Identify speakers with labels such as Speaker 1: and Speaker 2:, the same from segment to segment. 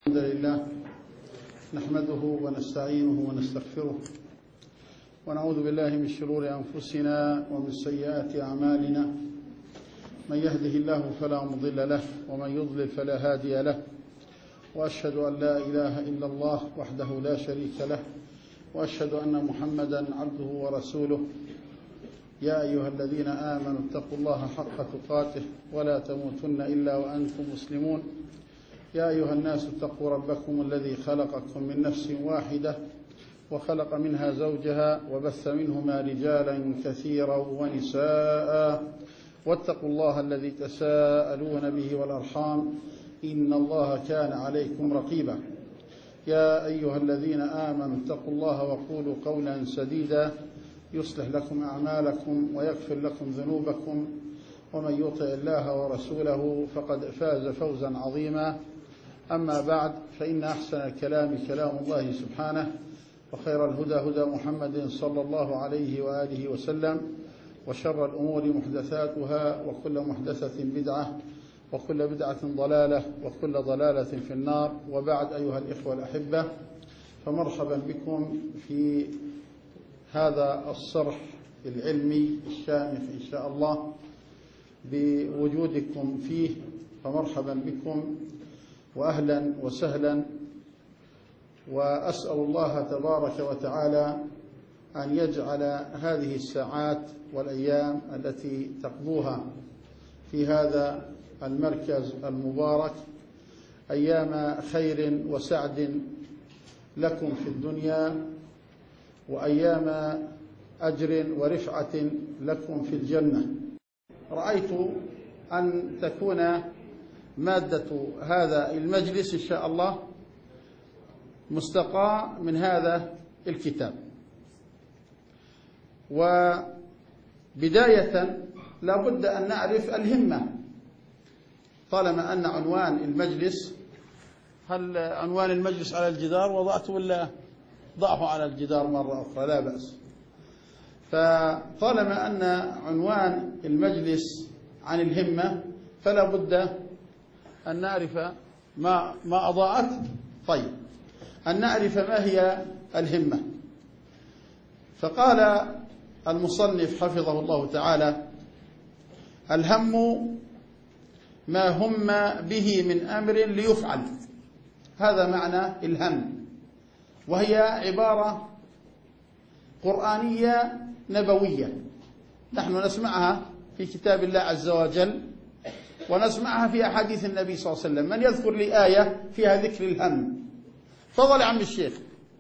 Speaker 1: الحمد لله نحمده ونستعينه ونستغفره ونعوذ بالله من شرور أنفسنا ومن سيئات أعمالنا. من يهده الله فلا مضل له ومن يضلل فلا هادي له، وأشهد أن لا إله إلا الله وحده لا شريك له، وأشهد أن محمدا عبده ورسوله. يا أيها الذين آمنوا اتقوا الله حق تقاته ولا تموتن إلا وأنتم مسلمون. يا أيها الناس اتقوا ربكم الذي خلقكم من نفس واحدة وخلق منها زوجها وبث منهما رجالا كثيرا ونساء، واتقوا الله الذي تساءلون به والأرحام إن الله كان عليكم رقيبا. يا أيها الذين آمنوا اتقوا الله وقولوا قولا سديدا يصلح لكم أعمالكم ويغفر لكم ذنوبكم، ومن يطع الله ورسوله فقد فاز فوزا عظيما. أما بعد، فإن أحسن الكلام كلام الله سبحانه، وخير الهدى هدى محمد صلى الله عليه وآله وسلم، وشر الأمور محدثاتها، وكل محدثة بدعة، وكل بدعة ضلالة، وكل ضلالة في النار. وبعد، أيها الإخوة الأحبة، فمرحبا بكم في هذا الصرح العلمي الشامخ إن شاء الله بوجودكم فيه، فمرحبا بكم وأهلا وسهلا. وأسأل الله تبارك وتعالى أن يجعل هذه الساعات والأيام التي تقضوها في هذا المركز المبارك أيام خير وسعد لكم في الدنيا، وأيام أجر ورفعة لكم في الجنة. رأيت أن تكون مادة هذا المجلس إن شاء الله مستقى من هذا الكتاب. وبداية لا بد أن نعرف الهمة، طالما أن عنوان المجلس، هل عنوان المجلس على الجدار وضعته ولا ضعه على الجدار مرة أخرى؟ لا بأس. فطالما أن عنوان المجلس عن الهمة فلا بد أن نعرف ما أضاءت. طيب، أن نعرف ما هي الهمة. فقال المصنف حفظه الله تعالى: الهم ما هم به من أمر ليفعل. هذا معنى الهم، وهي عبارة قرآنية نبوية نحن نسمعها في كتاب الله عز وجل، ونسمعها في أحاديث النبي صلى الله عليه وسلم. من يذكر لي آية فيها ذكر الهم؟ تفضل يا عم الشيخ،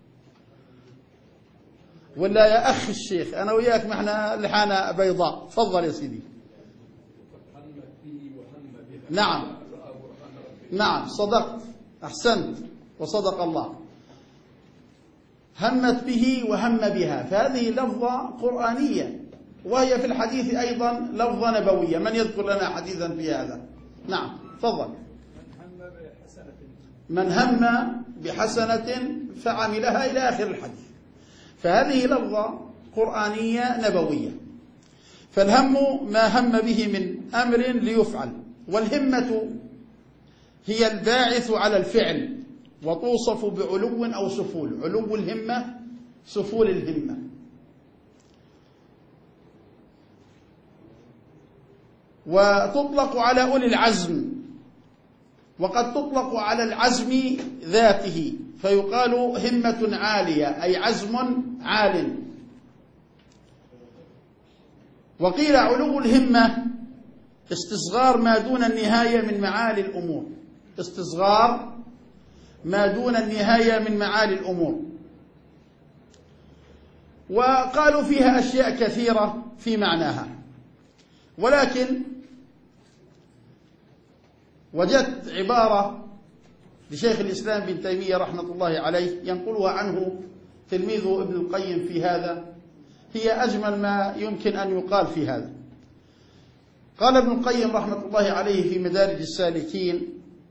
Speaker 1: ولا يا أخ الشيخ، أنا وياك معنا لحانة بيضاء. تفضل يا سيدي. نعم نعم، صدقت، أحسنت وصدق الله. همت به وهم بها، فهذه لفظة قرآنية، وهي في الحديث أيضا لفظة نبوية. من يذكر لنا حديثا في هذا؟ نعم تفضل. من هم بحسنة فعملها إلى آخر الحديث. فهذه لفظة قرآنية نبوية. فالهم ما هم به من أمر ليفعل، والهمة هي الباعث على الفعل، وتوصف بعلو أو سفول. علو الهمة، سفول الهمة. وتطلق على أولي العزم، وقد تطلق على العزم ذاته، فيقال همة عالية أي عزم عال. وقيل علو الهمة استصغار ما دون النهاية من معالي الأمور. استصغار ما دون النهاية من معالي الأمور. وقالوا فيها أشياء كثيرة في معناها، ولكن وجدت عبارة لشيخ الإسلام ابن تيمية رحمة الله عليه ينقلها عنه تلميذه ابن القيم في هذا، هي أجمل ما يمكن أن يقال في هذا. قال ابن القيم رحمة الله عليه في مدارج السالكين: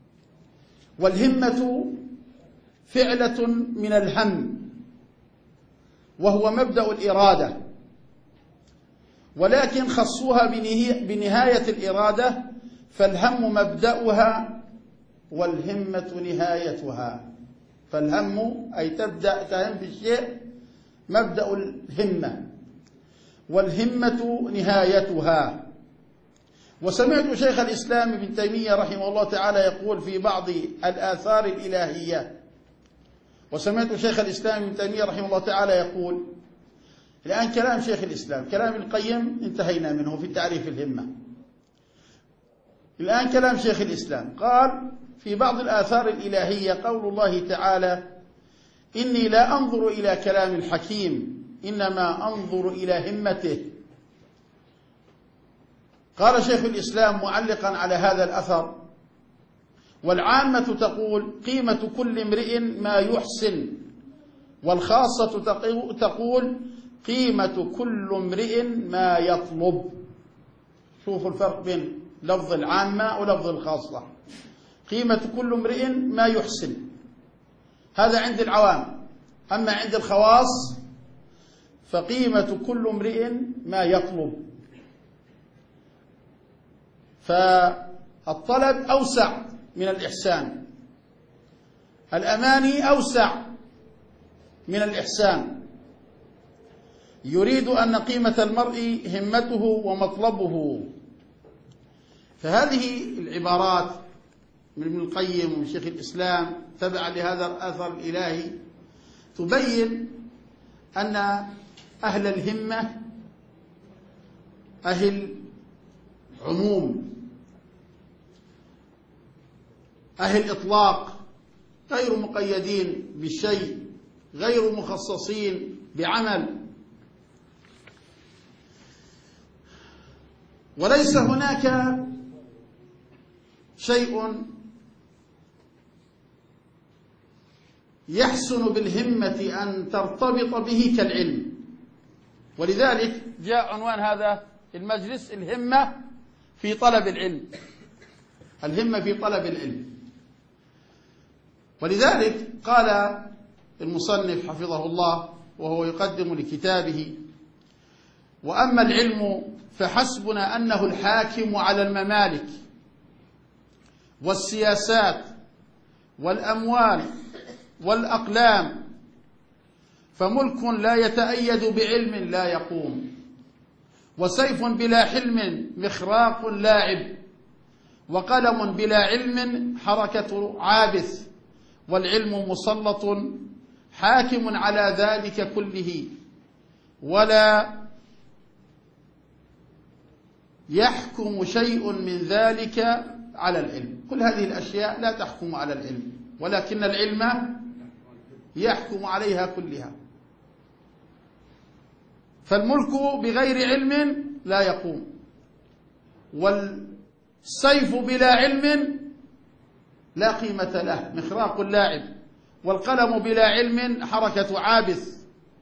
Speaker 1: والهمة فعلة من الهم، وهو مبدأ الإرادة، ولكن خصوها بنهاية الإرادة، فالهم مبدأها والهمة نهايتها. فالهم أي تبدأ تهم بالشيء مبدأ الهمة، والهمة نهايتها. وسمعت شيخ الإسلام ابن تيمية رحمه الله تعالى يقول في بعض الآثار الإلهية، وسمعت شيخ الإسلام ابن تيمية رحمه الله تعالى يقول، الآن كلام شيخ الإسلام، كلام القيم انتهينا منه في تعريف الهمة، الآن كلام شيخ الإسلام. قال في بعض الآثار الإلهية قول الله تعالى: إني لا أنظر إلى كلام الحكيم إنما أنظر إلى همته. قال شيخ الإسلام معلقا على هذا الأثر: والعامة تقول قيمة كل امرئ ما يحسن، والخاصة تقول قيمة كل امرئ ما يطلب. شوفوا الفرق بين لفظ العامة ولفظ الخاصة. قيمة كل امرئ ما يحسن، هذا عند العوام. أما عند الخواص فقيمة كل امرئ ما يطلب. فالطلب أوسع من الإحسان، الأماني أوسع من الإحسان. يريد أن قيمة المرء همته ومطلبه. فهذه العبارات من ابن القيم ومن شيخ الإسلام تبعا لهذا الأثر الإلهي تبين أن أهل الهمة أهل عموم، أهل إطلاق، غير مقيدين بالشيء، غير مخصصين بعمل. وليس هناك شيء يحسن بالهمة أن ترتبط به كالعلم. ولذلك جاء عنوان هذا المجلس: الهمة في طلب العلم. الهمة في طلب العلم. ولذلك قال المصنف حفظه الله وهو يقدم لكتابه: وأما العلم فحسبنا أنه الحاكم على الممالك والسياسات والأموال والأقلام، فملك لا يتأيد بعلم لا يقوم، وسيف بلا حلم مخراق لاعب، وقلم بلا علم حركة عابث، والعلم مسلط حاكم على ذلك كله، ولا يحكم شيء من ذلك على العلم. كل هذه الأشياء لا تحكم على العلم، ولكن العلم يحكم عليها كلها. فالملك بغير علم لا يقوم، والسيف بلا علم لا قيمة له مخراق لاعب، والقلم بلا علم حركة عابث.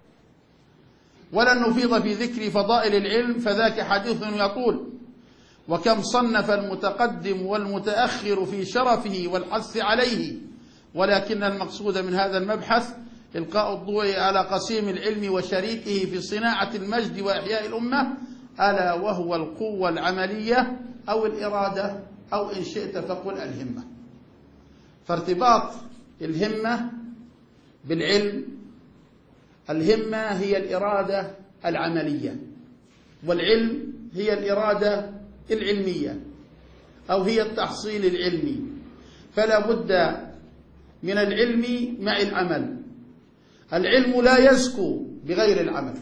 Speaker 1: ولن نفيض في ذكر فضائل العلم فذاك حديث يطول، وكم صنف المتقدم والمتأخر في شرفه والحث عليه، ولكن المقصود من هذا المبحث إلقاء الضوء على قسيم العلم وشريكه في صناعة المجد وإحياء الأمة، ألا وهو القوة العملية أو الإرادة، أو إن شئت فقل الهمة. فارتباط الهمة بالعلم، الهمة هي الإرادة العملية، والعلم هي الإرادة العلمية، أو هي التحصيل العلمي. فلا بد من العلم مع العمل. العلم لا يزكو بغير العمل.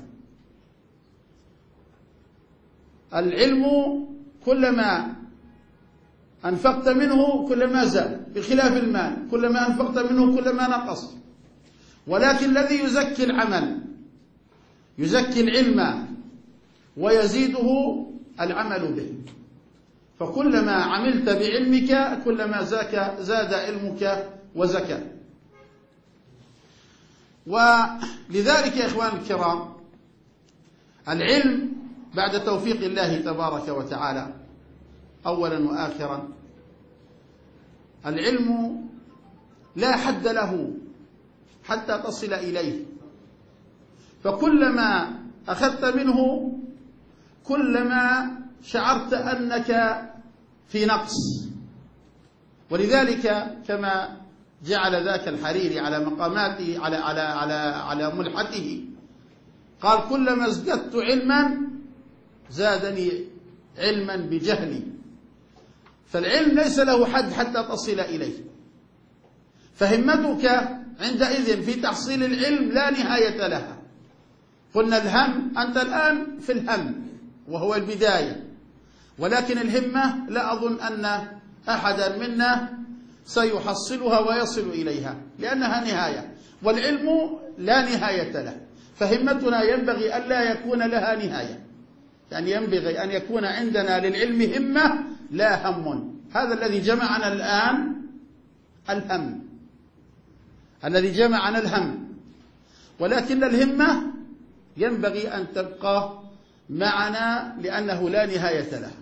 Speaker 1: العلم كلما أنفقت منه كلما زاد، بخلاف المال كلما أنفقت منه كلما نقص. ولكن الذي يزكي العمل، يزكي العلم ويزيده العمل به. فكلما عملت بعلمك كلما زاد علمك وزكى. ولذلك يا إخوان الكرام، العلم بعد توفيق الله تبارك وتعالى أولا وآخرا، العلم لا حد له حتى تصل إليه. فكلما أخذت منه كلما شعرت أنك في نقص، ولذلك كما جعل ذاك الحريري على مقاماته على ملحته قال: كلما ازددت علما زادني علما بجهلي. فالعلم ليس له حد حتى تصل إليه، فهمتك عندئذ في تحصيل العلم لا نهاية لها. قلنا الهم، أنت الآن في الهم وهو البداية، ولكن الهمة لا أظن أن أحدا منا سيحصلها ويصل إليها لأنها نهاية، والعلم لا نهاية له. فهمتنا ينبغي ألا يكون لها نهاية، يعني ينبغي أن يكون عندنا للعلم همة لا هم. هذا الذي جمعنا الآن الهم، الذي جمعنا الهم، ولكن الهمة ينبغي أن تبقى معنا لأنه لا نهاية لها.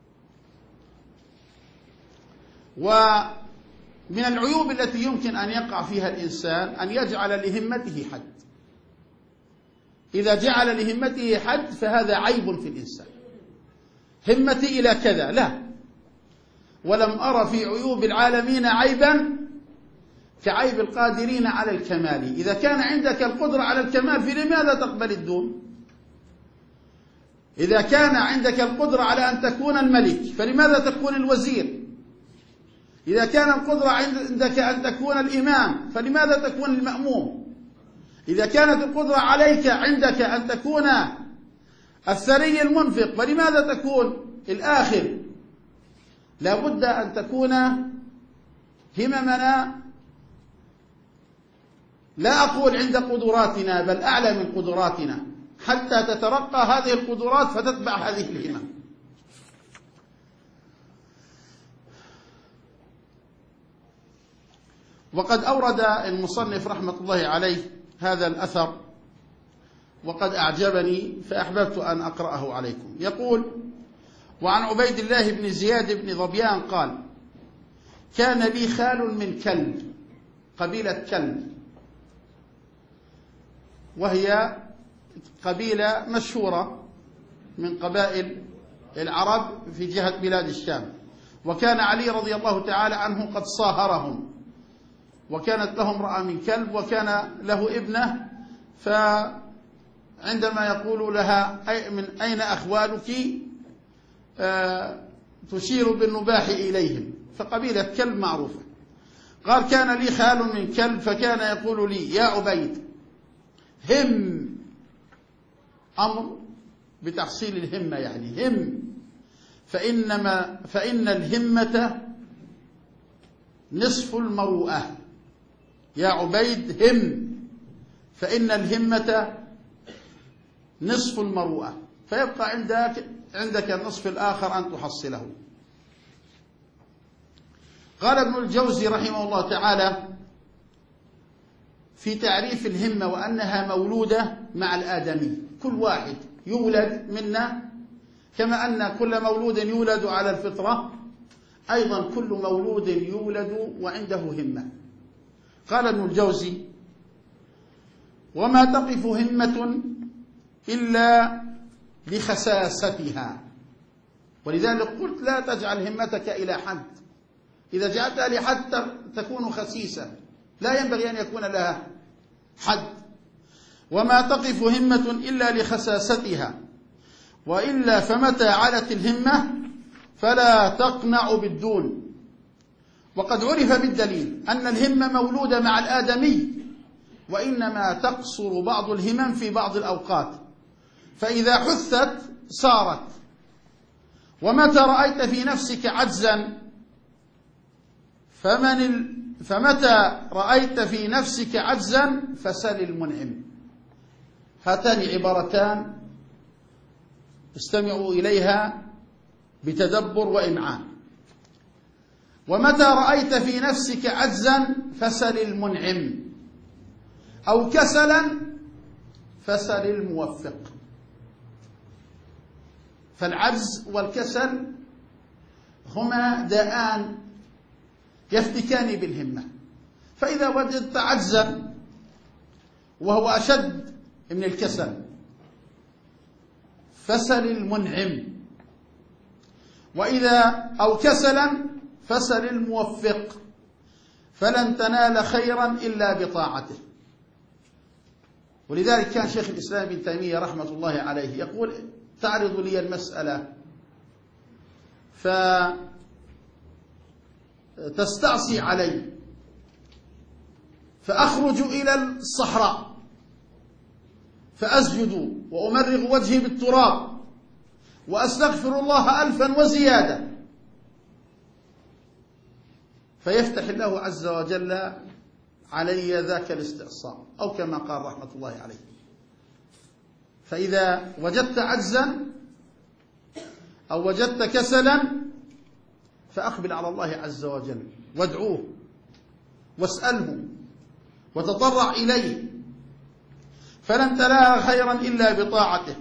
Speaker 1: ومن العيوب التي يمكن أن يقع فيها الإنسان أن يجعل لهمته حد. إذا جعل لهمته حد فهذا عيب في الإنسان. همتي إلى كذا، لا، ولم أرى في عيوب العالمين عيبا كعيب القادرين على الكمال. إذا كان عندك القدرة على الكمال فلماذا تقبل الدون؟ إذا كان عندك القدرة على أن تكون الملك فلماذا تكون الوزير؟ إذا كان القدرة عندك أن تكون الإمام فلماذا تكون المأموم؟ إذا كانت القدرة عليك عندك أن تكون الثري المنفق فلماذا تكون الآخر؟ لا بد أن تكون هممنا، لا أقول عند قدراتنا بل أعلى من قدراتنا، حتى تترقى هذه القدرات فتتبع هذه الهمم. وقد أورد المصنف رحمة الله عليه هذا الأثر وقد أعجبني فأحببت أن أقرأه عليكم. يقول: وعن عبيد الله بن زياد بن ظبيان قال: كان لي خال من كلب، قبيلة كلب، وهي قبيلة مشهورة من قبائل العرب في جهة بلاد الشام، وكان علي رضي الله تعالى عنه قد صاهرهم، وكانت له امرأة من كلب، وكان له ابنة، فعندما يقول لها من أين أخوالك تشير بالنباح إليهم، فقبيلة كلب معروفة. قال: كان لي خال من كلب فكان يقول لي: يا عبيد، هم، أمر بتحصيل الهمة، يعني هم، فإن الهمة نصف المروءة. يا عبيد هم، فإن الهمة نصف المروءة، فيبقى عندك النصف الآخر أن تحصله. قال ابن الجوزي رحمه الله تعالى في تعريف الهمة وأنها مولودة مع الآدمي، كل واحد يولد منا كما أن كل مولود يولد على الفطرة، أيضا كل مولود يولد وعنده همة. قال ابن الجوزي: وما تقف همة إلا لخساستها. ولذلك قلت: لا تجعل همتك إلى حد، إذا جعلتها لحد تكون خسيسة، لا ينبغي أن يكون لها حد. وما تقف همة إلا لخساستها، وإلا فمتى علت الهمة فلا تقنع بالدون. وقد عرف بالدليل أن الهمة مولودة مع الآدمي، وإنما تقصر بعض الهمم في بعض الأوقات، فإذا حثت صارت. ومتى رأيت في نفسك عجزا فمتى رأيت في نفسك عجزا فسل المنعم. هاتان عبارتان استمعوا إليها بتدبر وإمعان. ومتى رأيت في نفسك عجزا فسل المنعم، أو كسلا فسل الموفق. فالعجز والكسل هما داءان يفتكان بالهمة، فإذا وجدت عجزا وهو أشد من الكسل فسل المنعم، أو كسلا فسل الموفق، فلن تنال خيرا إلا بطاعته. ولذلك كان شيخ الإسلام ابن تيمية رحمة الله عليه يقول: تعرض لي المسألة فتستعصي علي، فأخرج إلى الصحراء فأسجد وأمرغ وجهي بالتراب وأستغفر الله 1000 وزيادة، فيفتح الله عز وجل علي ذاك الاستعصاء، أو كما قال رحمة الله عليه. فإذا وجدت عجزا أو وجدت كسلا فأقبل على الله عز وجل وادعوه واسأله وتضرع إليه، فلن تنال خيرا إلا بطاعته.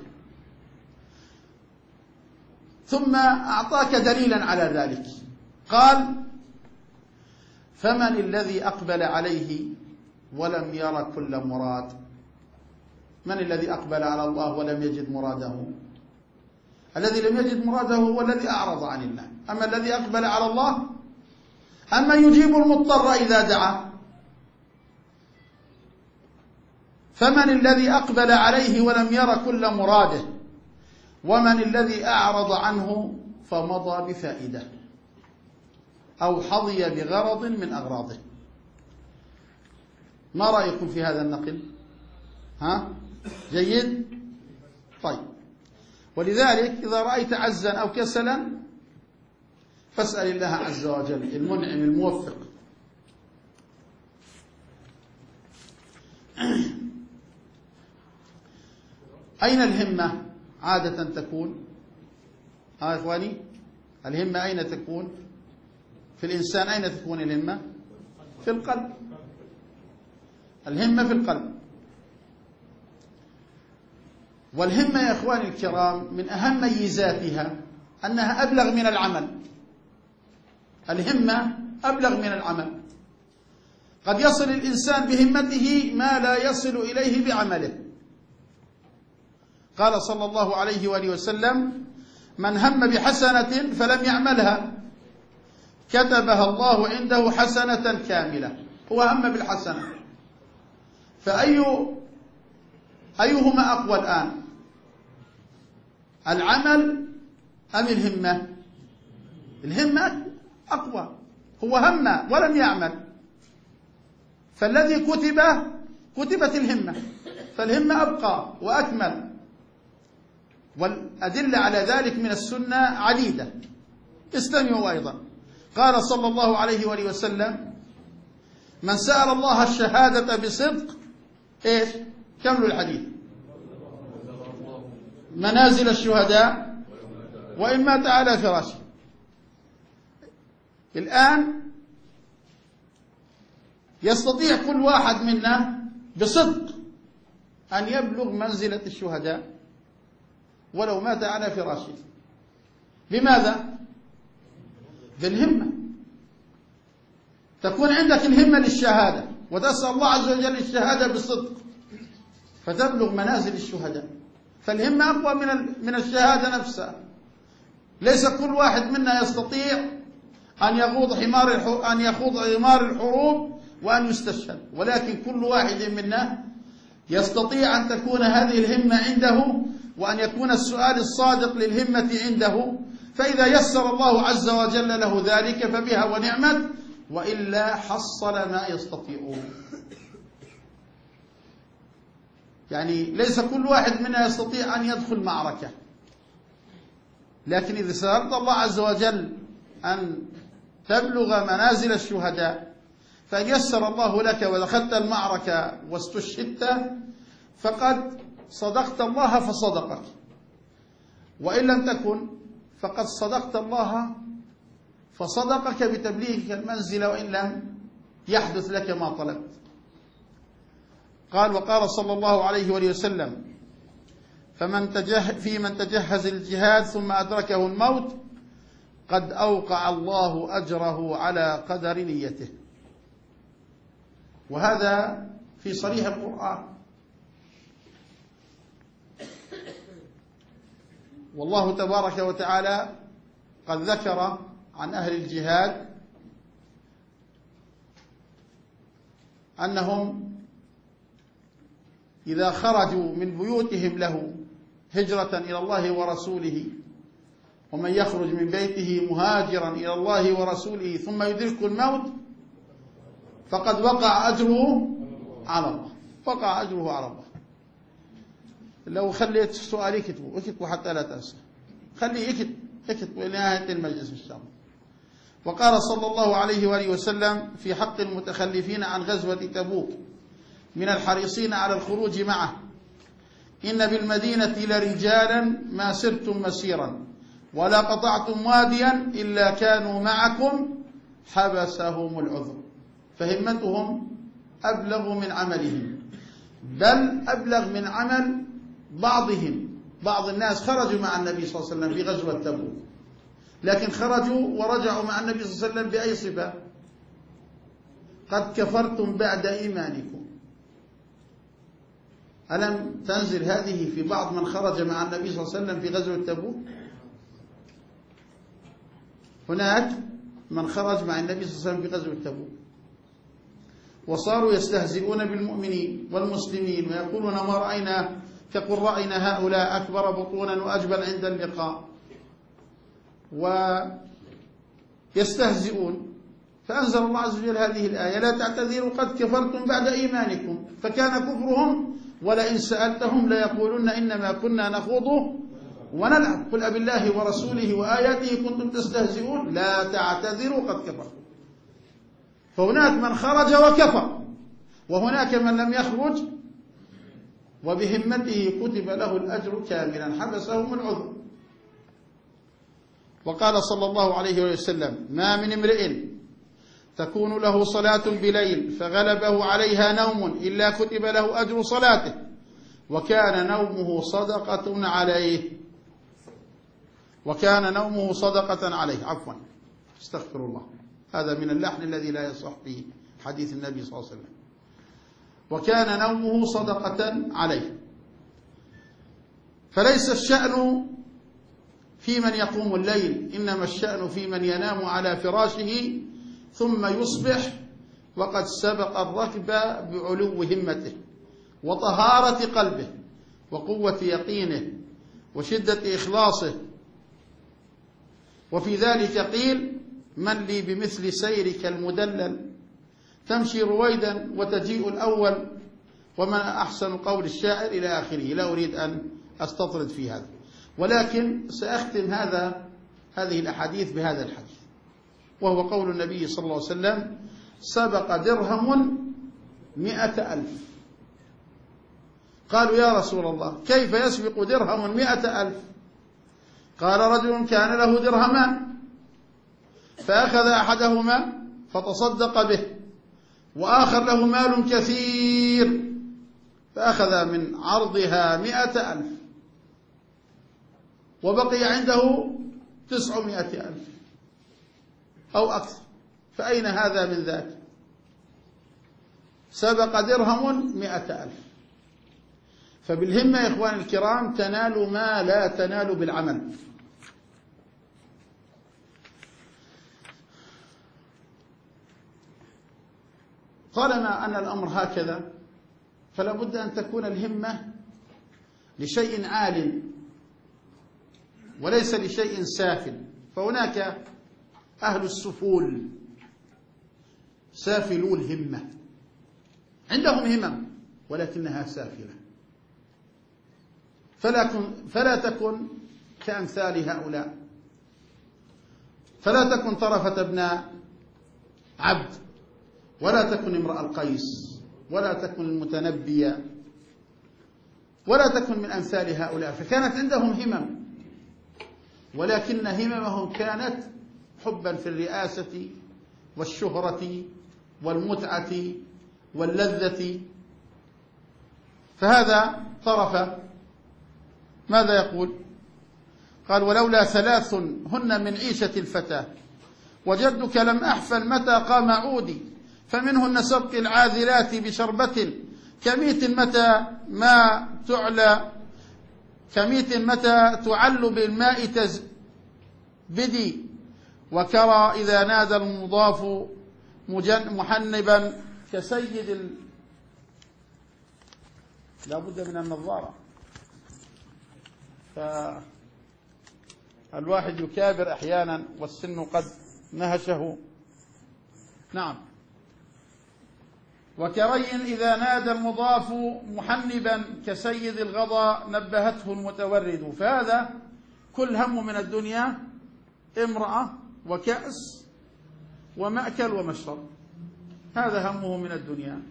Speaker 1: ثم أعطاك دليلا على ذلك، قال: فمن الذي أقبل عليه ولم ير كل مراد؟ من الذي أقبل على الله ولم يجد مراده؟ الذي لم يجد مراده هو الذي أعرض عن الله. أما الذي أقبل على الله، أما يجيب المضطر إذا دعا. فمن الذي أقبل عليه ولم ير كل مراده، ومن الذي أعرض عنه فمضى بفائدة أو حظي بغرض من أغراضه. ما رأيكم في هذا النقل؟ جيد؟ طيب. ولذلك إذا رأيت عجزا أو كسلا فاسأل الله عز وجل المنعم الموفق. أين الهمة عادة تكون؟ يا إخواني، الهمة أين تكون؟ في الإنسان أين تكون الهمة؟ في القلب. الهمة في القلب. والهمة يا إخواني الكرام من أهم ميزاتها أنها أبلغ من العمل. الهمة أبلغ من العمل. قد يصل الإنسان بهمته ما لا يصل إليه بعمله. قال صلى الله عليه وآله وسلم: من هم بحسنة فلم يعملها كتبها الله عنده حسنة كاملة. هو هم بالحسنة، أيهما أقوى الآن؟ العمل أم الهمة؟ الهمة أقوى. هو هم ولم يعمل، فالذي كتبت الهمة، فالهمة أبقى وأكمل. والأدلة على ذلك من السنة عديدة. استمعوا أيضا. قال صلى الله عليه وآله وسلم: من سأل الله الشهادة بصدق إيش؟ كملوا الحديث: منازل الشهداء وإن مات على فراشه. الآن يستطيع كل واحد منا بصدق أن يبلغ منزلة الشهداء ولو مات على فراشه. لماذا؟ بالهمة. تكون عندك الهمة للشهادة وتسأل الله عز وجل الشهادة بصدق فتبلغ منازل الشهداء. فالهمة أقوى من الشهادة نفسها. ليس كل واحد منا يستطيع أن يخوض حمار الحروب وأن يستشهد، ولكن كل واحد منا يستطيع أن تكون هذه الهمة عنده وأن يكون السؤال الصادق للهمة عنده. فإذا يسر الله عز وجل له ذلك فبها ونعمت، وإلا حصل ما يستطيعون. يعني ليس كل واحد منا يستطيع أن يدخل معركة، لكن إذا سألت الله عز وجل أن تبلغ منازل الشهداء، فإن يسر الله لك ودخلت المعركة واستشهدت فقد صدقت الله فصدقك، وإن لم تكن فقد صدقت الله فصدقك بتبليغك المنزلة وإن لم يحدث لك ما طلبت. وقال صلى الله عليه وآله وسلم: في من تجهز الجهاد ثم أدركه الموت قد أوقع الله أجره على قدر نيته. وهذا في صريح القرآن. والله تبارك وتعالى قد ذكر عن أهل الجهاد أنهم إذا خرجوا من بيوتهم له هجرة إلى الله ورسوله، ومن يخرج من بيته مهاجرا إلى الله ورسوله ثم يدرك الموت فقد وقع أجره على الله، وقع أجره على الله. لو خليت السؤال اكتبوا حتى لا تنسى، خليه اكتبوا إلى نهاية المجلس إن شاء الله. وقال صلى الله عليه وآله وسلم في حق المتخلفين عن غزوة تبوك من الحريصين على الخروج معه: إن بالمدينة لرجالا ما سرتم مسيرا ولا قطعتم واديا إلا كانوا معكم حبسهم العذر. فهمتهم أبلغ من عملهم، بل أبلغ من عمل بعضهم. بعض الناس خرجوا مع النبي صلى الله عليه وسلم في غزوة تبوك، لكن خرجوا ورجعوا مع النبي صلى الله عليه وسلم بأي صفة؟ قد كفرتم بعد إيمانكم. ألم تنزل هذه في بعض من خرج مع النبي صلى الله عليه وسلم في غزوة تبوك؟ هناك من خرج مع النبي صلى الله عليه وسلم في غزوة تبوك وصاروا يستهزئون بالمؤمنين والمسلمين ويقولون ما رأينا كقل رأينا هؤلاء أكبر بطونا وأجبل عند اللقاء، ويستهزئون. فأنزل الله عز وجل هذه الآية: لا تعتذروا قد كفرتم بعد إيمانكم. فكان كفرهم ولئن سألتهم ليقولن إنما كنا نخوض ونلعب، قل أبالله ورسوله وآياته كنتم تستهزئون لا تعتذروا قد كفرتم. فهناك من خرج وكفر، وهناك من لم يخرج وبهمته كتب له الأجر كاملا، حبسهم العذر. وقال صلى الله عليه وسلم: ما من امرئ تكون له صلاة بليل فغلبه عليها نوم إلا كتب له أجر صلاته وكان نومه صدقة عليه. وكان نومه صدقة عليه، عفوا استغفر الله، هذا من اللحن الذي لا يصح به حديث النبي صلى الله عليه وسلم. وكان نومه صدقة عليه. فليس الشأن في من يقوم الليل، إنما الشأن في من ينام على فراشه ثم يصبح وقد سبق الركب بعلو همته وطهارة قلبه وقوة يقينه وشدة إخلاصه. وفي ذلك قيل: من لي بمثل سيرك المدلل تمشي رويدا وتجيء الأول وما أحسن قول الشاعر إلى آخره. لا أريد أن أستطرد في هذا، ولكن سأختم هذه الأحاديث بهذا الحديث، وهو قول النبي صلى الله عليه وسلم: سبق درهم 100,000. قالوا: يا رسول الله كيف يسبق درهم 100,000؟ قال: رجل كان له درهمان فأخذ أحدهما فتصدق به، وآخر له مال كثير فأخذ من عرضها 100,000 وبقي عنده 900,000 أو أكثر. فأين هذا من ذاك؟ سبق درهم 100,000. فبالهمة يا إخواني الكرام تنال ما لا تنال بالعمل. طالما أن الأمر هكذا فلا بد أن تكون الهمة لشيء عال وليس لشيء سافل. فهناك أهل السفول سافلو الهمة، عندهم همم ولكنها سافلة. فلا تكن كأمثال هؤلاء، فلا تكن طرفة ابن عبد، ولا تكن امرأ القيس، ولا تكن المتنبية، ولا تكن من أمثال هؤلاء. فكانت عندهم همم، ولكن هممهم كانت حبا في الرئاسة والشهرة والمتعة واللذة. فهذا طرف. ماذا يقول؟ قال: ولولا ثلاث هن من عيشة الفتى وجدك لم أحفل متى قام عودي، فمنهن سبق العاذلات بشربة كميت متى تعل بالماء تزبدي، وكرى إذا نادى المضاف محنبا كسيد لا بد من النظارة، فالواحد يكابر أحيانا والسن قد نهشه. نعم. وكري إذا نادى المضاف محنبا كسيد الغضا نبهته المتورد. فهذا كل هم من الدنيا امرأة وكأس ومأكل ومشرب، هذا همه من الدنيا.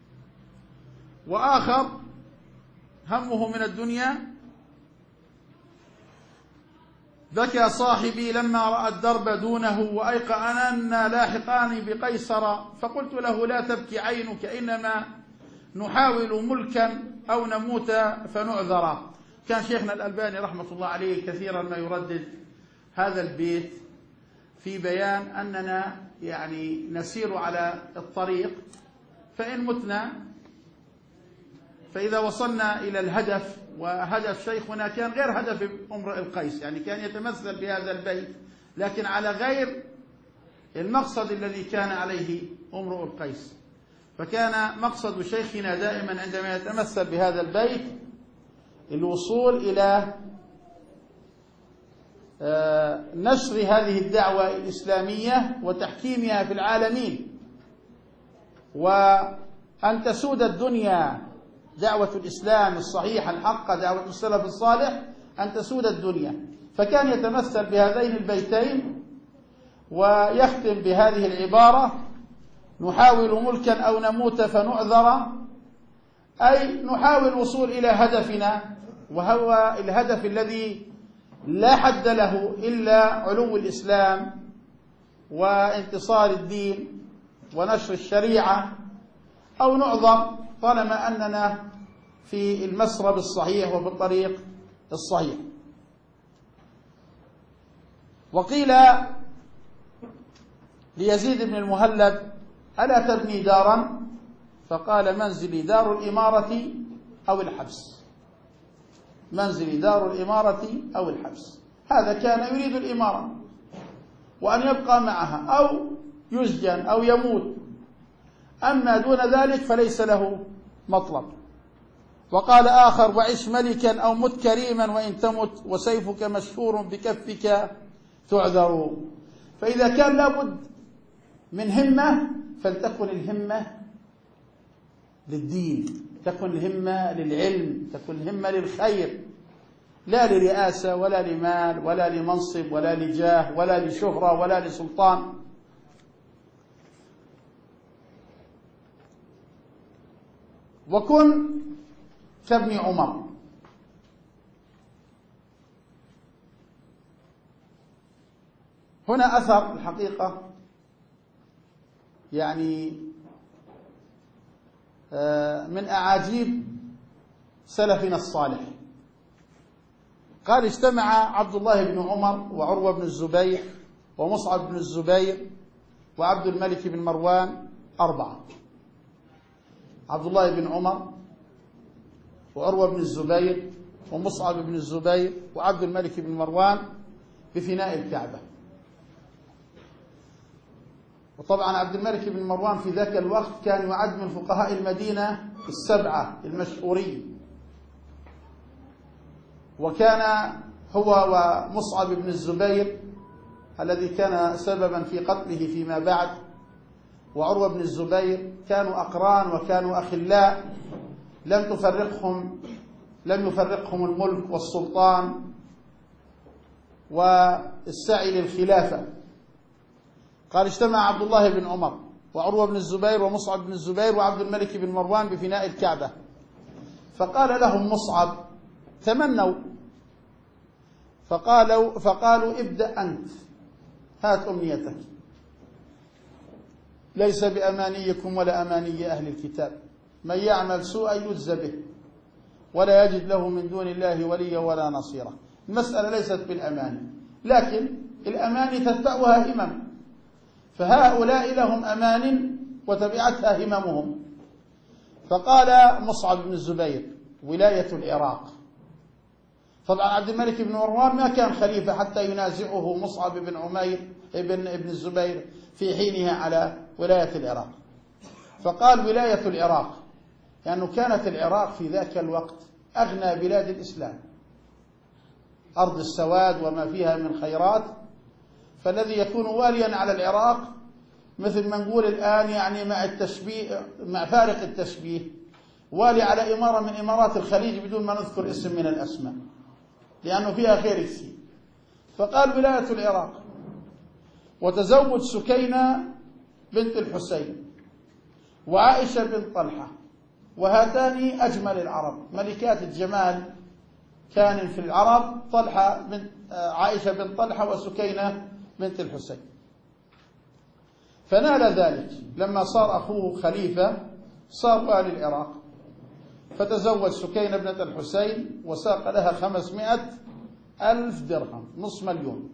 Speaker 1: وآخر همه من الدنيا: بكى صاحبي لما رأى الدرب دونه وأيقن أننا لاحقان بقيصر، فقلت له لا تبكي عينك إنما نحاول ملكا أو نموت فنعذرا. كان شيخنا الألباني رحمة الله عليه كثيرا ما يردد هذا البيت في بيان أننا يعني نسير على الطريق، فإن متنا فإذا وصلنا إلى الهدف، وهدف شيخنا كان غير هدف امرئ القيس، يعني كان يتمثل بهذا البيت لكن على غير المقصد الذي كان عليه امرئ القيس. فكان مقصد شيخنا دائما عندما يتمثل بهذا البيت الوصول إلى نشر هذه الدعوة الإسلامية وتحكيمها في العالمين، وأن تسود الدنيا، دعوة الإسلام الصحيحة الحقة، دعوة السلف الصالح، أن تسود الدنيا. فكان يتمثل بهذين البيتين ويختم بهذه العبارة: نحاول ملكا أو نموت فنعذر، أي نحاول الوصول إلى هدفنا، وهو الهدف الذي لا حد له إلا علو الإسلام وانتصار الدين ونشر الشريعة، أو نعذر طالما أننا في المسرب الصحيح وفي الطريق الصحيح. وقيل ليزيد بن المهلب: ألا تبني دارا؟ فقال: منزلي دار الإمارة أو الحبس، منزلي دار الإمارة أو الحبس. هذا كان يريد الإمارة وأن يبقى معها أو يسجن أو يموت، أما دون ذلك فليس له مطلب. وقال آخر: وعش ملكا أو مت كريما وإن تمت وسيفك مشهور بكفك تعذر. فإذا كان لابد من همة فلتكن الهمة للدين، تكن الهمة للعلم، تكن الهمة للخير، لا لرئاسة ولا لمال ولا لمنصب ولا لجاه ولا لشهرة ولا لسلطان. وكن كابن عمر. هنا أثر الحقيقة يعني من أعاجيب سلفنا الصالح. قال: اجتمع عبد الله بن عمر وعروة بن الزبير ومصعب بن الزبير وعبد الملك بن مروان، 4. عبد الله بن عمر وعروة بن الزبير ومصعب بن الزبير وعبد الملك بن مروان بفناء الكعبة. وطبعا عبد الملك بن مروان في ذاك الوقت كان يعد من فقهاء المدينة 7 المشهورين، وكان هو ومصعب بن الزبير الذي كان سببا في قتله فيما بعد وعروة بن الزبير كانوا أقران وكانوا أخلاء، لم يفرقهم الملك والسلطان والسعي للخلافة. قال: اجتمع عبد الله بن عمر وعروة بن الزبير ومصعب بن الزبير وعبد الملك بن مروان بفناء الكعبة، فقال لهم مصعب: تمنوا. فقالوا: ابدأ أنت، هات أمنيتك، ليس بأمانيكم ولا أماني أهل الكتاب، من يعمل سوءا يجزى به ولا يجد له من دون الله وليا ولا نصيرا. المسألة ليست بالأماني، لكن الأماني تتبعها همم، فهؤلاء لهم أمان وتبعتها هممهم. فقال مصعب بن الزبير: ولاية العراق. طبعا عبد الملك بن مروان ما كان خليفة حتى ينازعه مصعب بن عمير ابن الزبير في حينها على ولاية العراق. فقال ولاية العراق، لأنه كانت العراق في ذاك الوقت أغنى بلاد الإسلام، أرض السواد وما فيها من خيرات، فالذي يكون واليا على العراق مثل ما نقول الآن يعني مع التشبيه، مع فارق التشبيه، والي على إمارة من إمارات الخليج بدون ما نذكر اسم من الأسماء لأنه فيها خير كثير. فقال ولاية العراق. وتزوج سكينة بنت الحسين وعائشة بنت طلحة، وهاتان أجمل العرب، ملكات الجمال كان في العرب، طلحة بنت عائشة بنت طلحة وسكينة بنت الحسين. فنال ذلك لما صار أخوه خليفة، صار والي العراق، فتزوج سكينة بنت الحسين وساق لها 500,000 درهم، نصف مليون.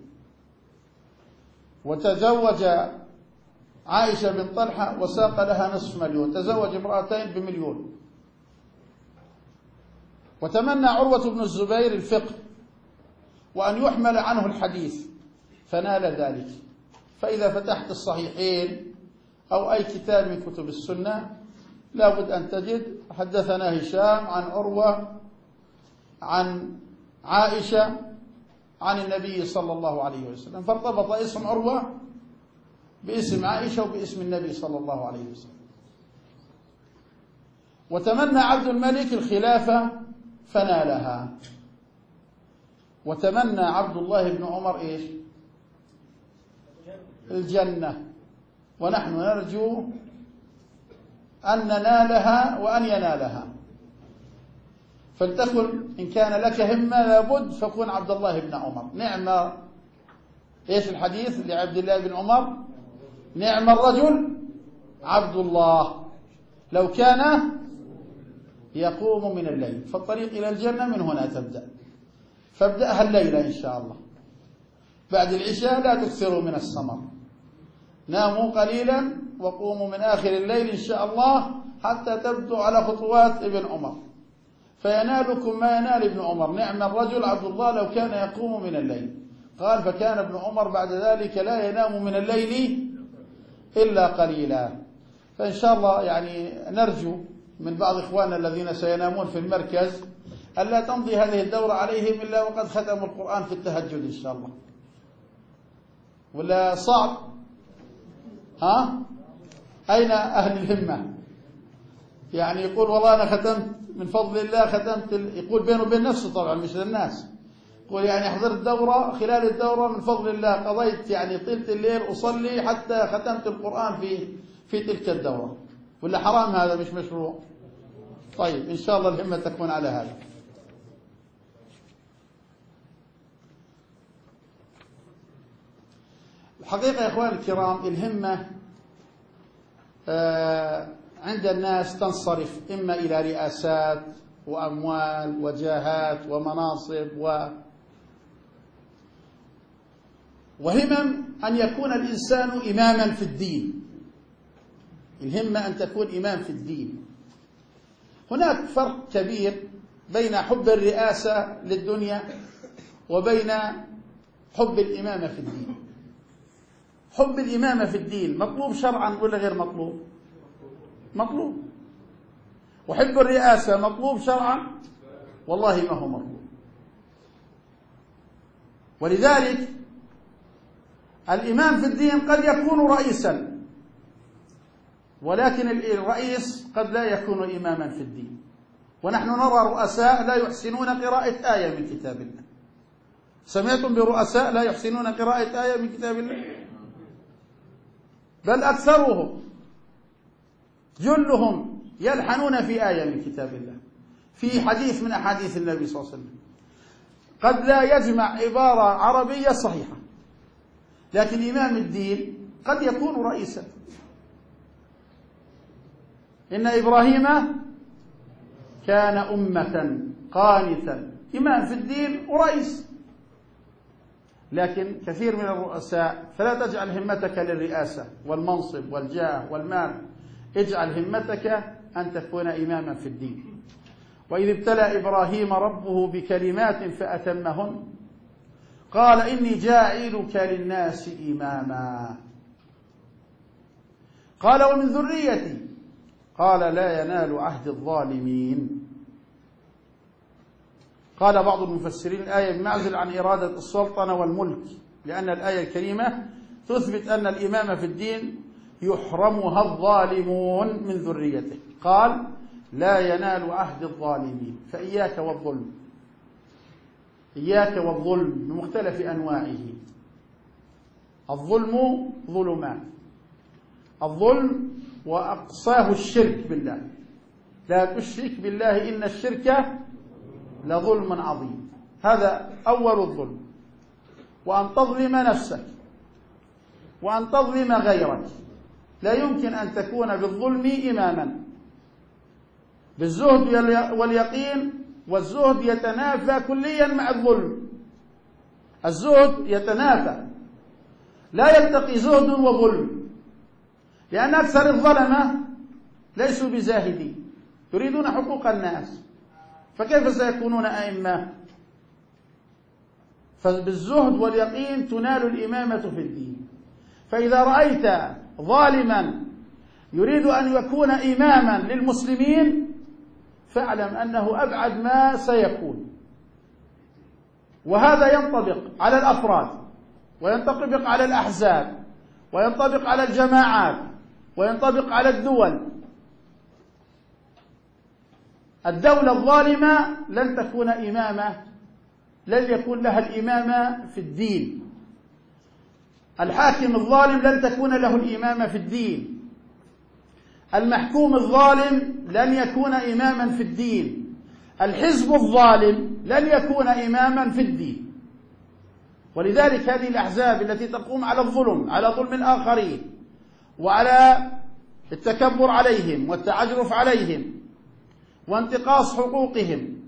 Speaker 1: وتزوج عائشة بنت طلحة وساق لها نصف مليون، تزوج امرأتين ب1,000,000. وتمنى عروة بن الزبير الفقه وأن يحمل عنه الحديث، فنال ذلك. فإذا فتحت الصحيحين أو أي كتاب من كتب السنة لا بد أن تجد حدثنا هشام عن عروة عن عائشة عن النبي صلى الله عليه وسلم، فارتبط اسم عروة باسم عائشة وباسم النبي صلى الله عليه وسلم. وتمنى عبد الملك الخلافة فنالها. وتمنى عبد الله بن عمر إيش؟ الجنة. ونحن نرجو أن ننالها وأن ينالها. فلتكن إن كان لك همة لابد فكن عبد الله بن عمر. نعم، إيش الحديث لعبد الله بن عمر؟ نعم الرجل عبد الله لو كان يقوم من الليل. فالطريق إلى الجنة من هنا تبدأ، فابدأها الليلة إن شاء الله. بعد العشاء لا تكثروا من السمر، ناموا قليلا وقوموا من آخر الليل إن شاء الله حتى تبدوا على خطوات ابن عمر، فينالكم ما ينال ابن عمر. نعم الرجل عبد الله لو كان يقوم من الليل. قال فكان ابن عمر بعد ذلك لا ينام من الليل إلا قليلا. فإن شاء الله يعني نرجو من بعض إخواننا الذين سينامون في المركز ألا تمضي هذه الدورة عليهم إلا وقد ختموا القرآن في التهجد إن شاء الله. ولا صعب؟ أين أهل الهمة؟ يعني يقول والله أنا ختمت من فضل الله، ختمت يقول بينه وبين نفسه طبعا مش للناس، يقول يعني حضرت دورة، خلال الدورة من فضل الله قضيت يعني طيلة الليل أصلي حتى ختمت القرآن في تلك الدورة. ولا حرام هذا مش مشروع؟ طيب إن شاء الله الهمة تكون على هذا. الحقيقة يا إخواني الكرام الهمة عند الناس تنصرف إما إلى رئاسات وأموال وجاهات ومناصب وهمم أن يكون الإنسان إماما في الدين. الهمة أن تكون إمام في الدين. هناك فرق كبير بين حب الرئاسة للدنيا وبين حب الإمامة في الدين. حب الإمامة في الدين مطلوب شرعا ولا غير مطلوب؟ مطلوب. وحب الرئاسة مطلوب شرعا؟ والله ما هو مطلوب. ولذلك الإمام في الدين قد يكون رئيسا، ولكن الرئيس قد لا يكون إماما في الدين. ونحن نرى رؤساء لا يحسنون قراءة آية من كتاب الله. سمعتم برؤساء لا يحسنون قراءة آية من كتاب الله؟ بل أكثرهم جلهم يلحنون في آية من كتاب الله، في حديث من أحاديث النبي صلى الله عليه وسلم. قد لا يجمع عبارة عربية صحيحة، لكن إمام الدين قد يكون رئيسا. إن إبراهيم كان أمة قانتا، إمام في الدين ورئيس. لكن كثير من الرؤساء، فلا تجعل همتك للرئاسة والمنصب والجاه والمال، اجعل همتك أن تكون إماما في الدين. وإذ ابتلى إبراهيم ربه بكلمات فأتمهن قال إني جاعلك للناس إماما. قال ومن ذريتي، قال لا ينال عهد الظالمين. قال بعض المفسرين الآية بمعزل عن إرادة السلطنة والملك، لأن الآية الكريمة تثبت أن الإمامة في الدين يحرمها الظالمون من ذريته. قال لا ينال عهد الظالمين، فإياك والظلم، إياك والظلم بمختلف أنواعه. الظلم ظلمان، الظلم وأقصاه الشرك بالله، لا تشرك بالله إن الشرك لظلم عظيم، هذا أول الظلم. وأن تظلم نفسك وأن تظلم غيرك، لا يمكن أن تكون بالظلم إماما. بالزهد واليقين، والزهد يتنافى كليا مع الظلم. الزهد يتنافى، لا يلتقي زهد وظلم، لأن أكثر الظلمة ليسوا بزاهدين، يريدون حقوق الناس، فكيف سيكونون أئمة؟ فبالزهد واليقين تنال الإمامة في الدين. فإذا رأيت ظالما يريد أن يكون إماما للمسلمين فاعلم أنه أبعد ما سيكون. وهذا ينطبق على الأفراد، وينطبق على الأحزاب، وينطبق على الجماعات، وينطبق على الدول. الدولة الظالمة لن تكون إمامة، لن يكون لها الإمامة في الدين. الحاكم الظالم لن تكون له الإمامة في الدين. المحكوم الظالم لن يكون إماما في الدين. الحزب الظالم لن يكون إماما في الدين. ولذلك هذه الأحزاب التي تقوم على الظلم، على ظلم الآخرين، وعلى التكبر عليهم والتعجرف عليهم وانتقاص حقوقهم،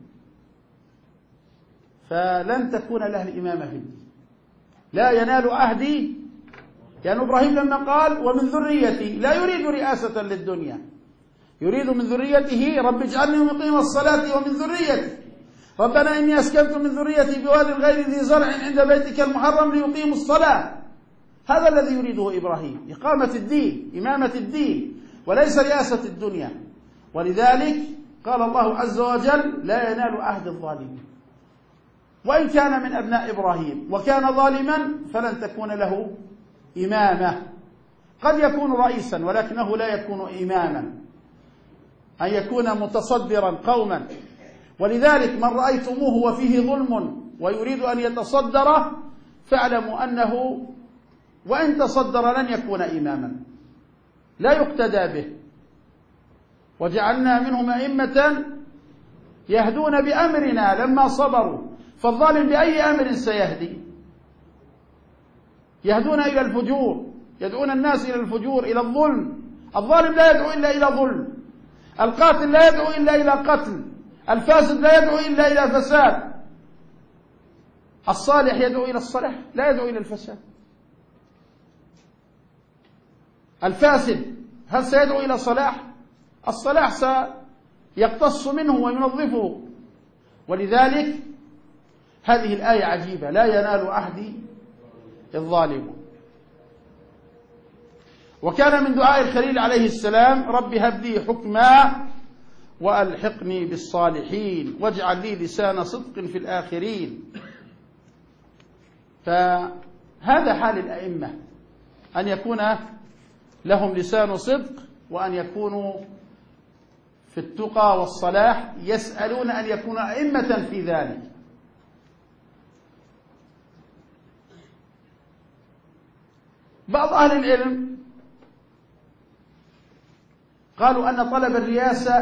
Speaker 1: فلن تكون لها الإمامة في الدين. لا ينال عهدي، يعني إبراهيم لما قال ومن ذريتي لا يريد رئاسة للدنيا، يريد من ذريته رب اجعلني مقيم الصلاة ومن ذريتي ربنا إني أسكنت من ذريتي بواد غير ذي زرع عند بيتك المحرم ليقيموا الصلاة. هذا الذي يريده إبراهيم، إقامة الدين، إمامة الدين، وليس رئاسة الدنيا. ولذلك قال الله عز وجل لا ينال عهد الظالمين. وإن كان من أبناء إبراهيم وكان ظالما فلن تكون له إمامة. قد يكون رئيسا ولكنه لا يكون إماما، أن يكون متصدرا قوما. ولذلك من رأيتموه وفيه ظلم ويريد أن يتصدر فاعلموا أنه وإن تصدر لن يكون إماما، لا يقتدى به. وجعلنا منهم أئمة يهدون بأمرنا لما صبروا. فالظالم بأي أمر سيهدي؟ يهدون إلى الفجور، يدعون الناس إلى الفجور، إلى الظلم. الظالم لا يدعو إلا إلى ظلم، القاتل لا يدعو إلا إلى قتل، الفاسد لا يدعو إلا إلى فساد. الصالح يدعو إلى الصلاح لا يدعو إلى الفساد. الفاسد هل سيدعو إلى صلاح؟ الصلاح سيقتص منه وينظفه. ولذلك هذه الآية عجيبة، لا ينال عهدي الظالمون. وكان من دعاء الخليل عليه السلام رب هب لي حكما وألحقني بالصالحين واجعل لي لسان صدق في الآخرين. فهذا حال الأئمة، أن يكون لهم لسان صدق، وأن يكونوا في التقى والصلاح، يسألون أن يكونوا أئمة في ذلك. بعض أهل العلم قالوا أن طلب الرياسة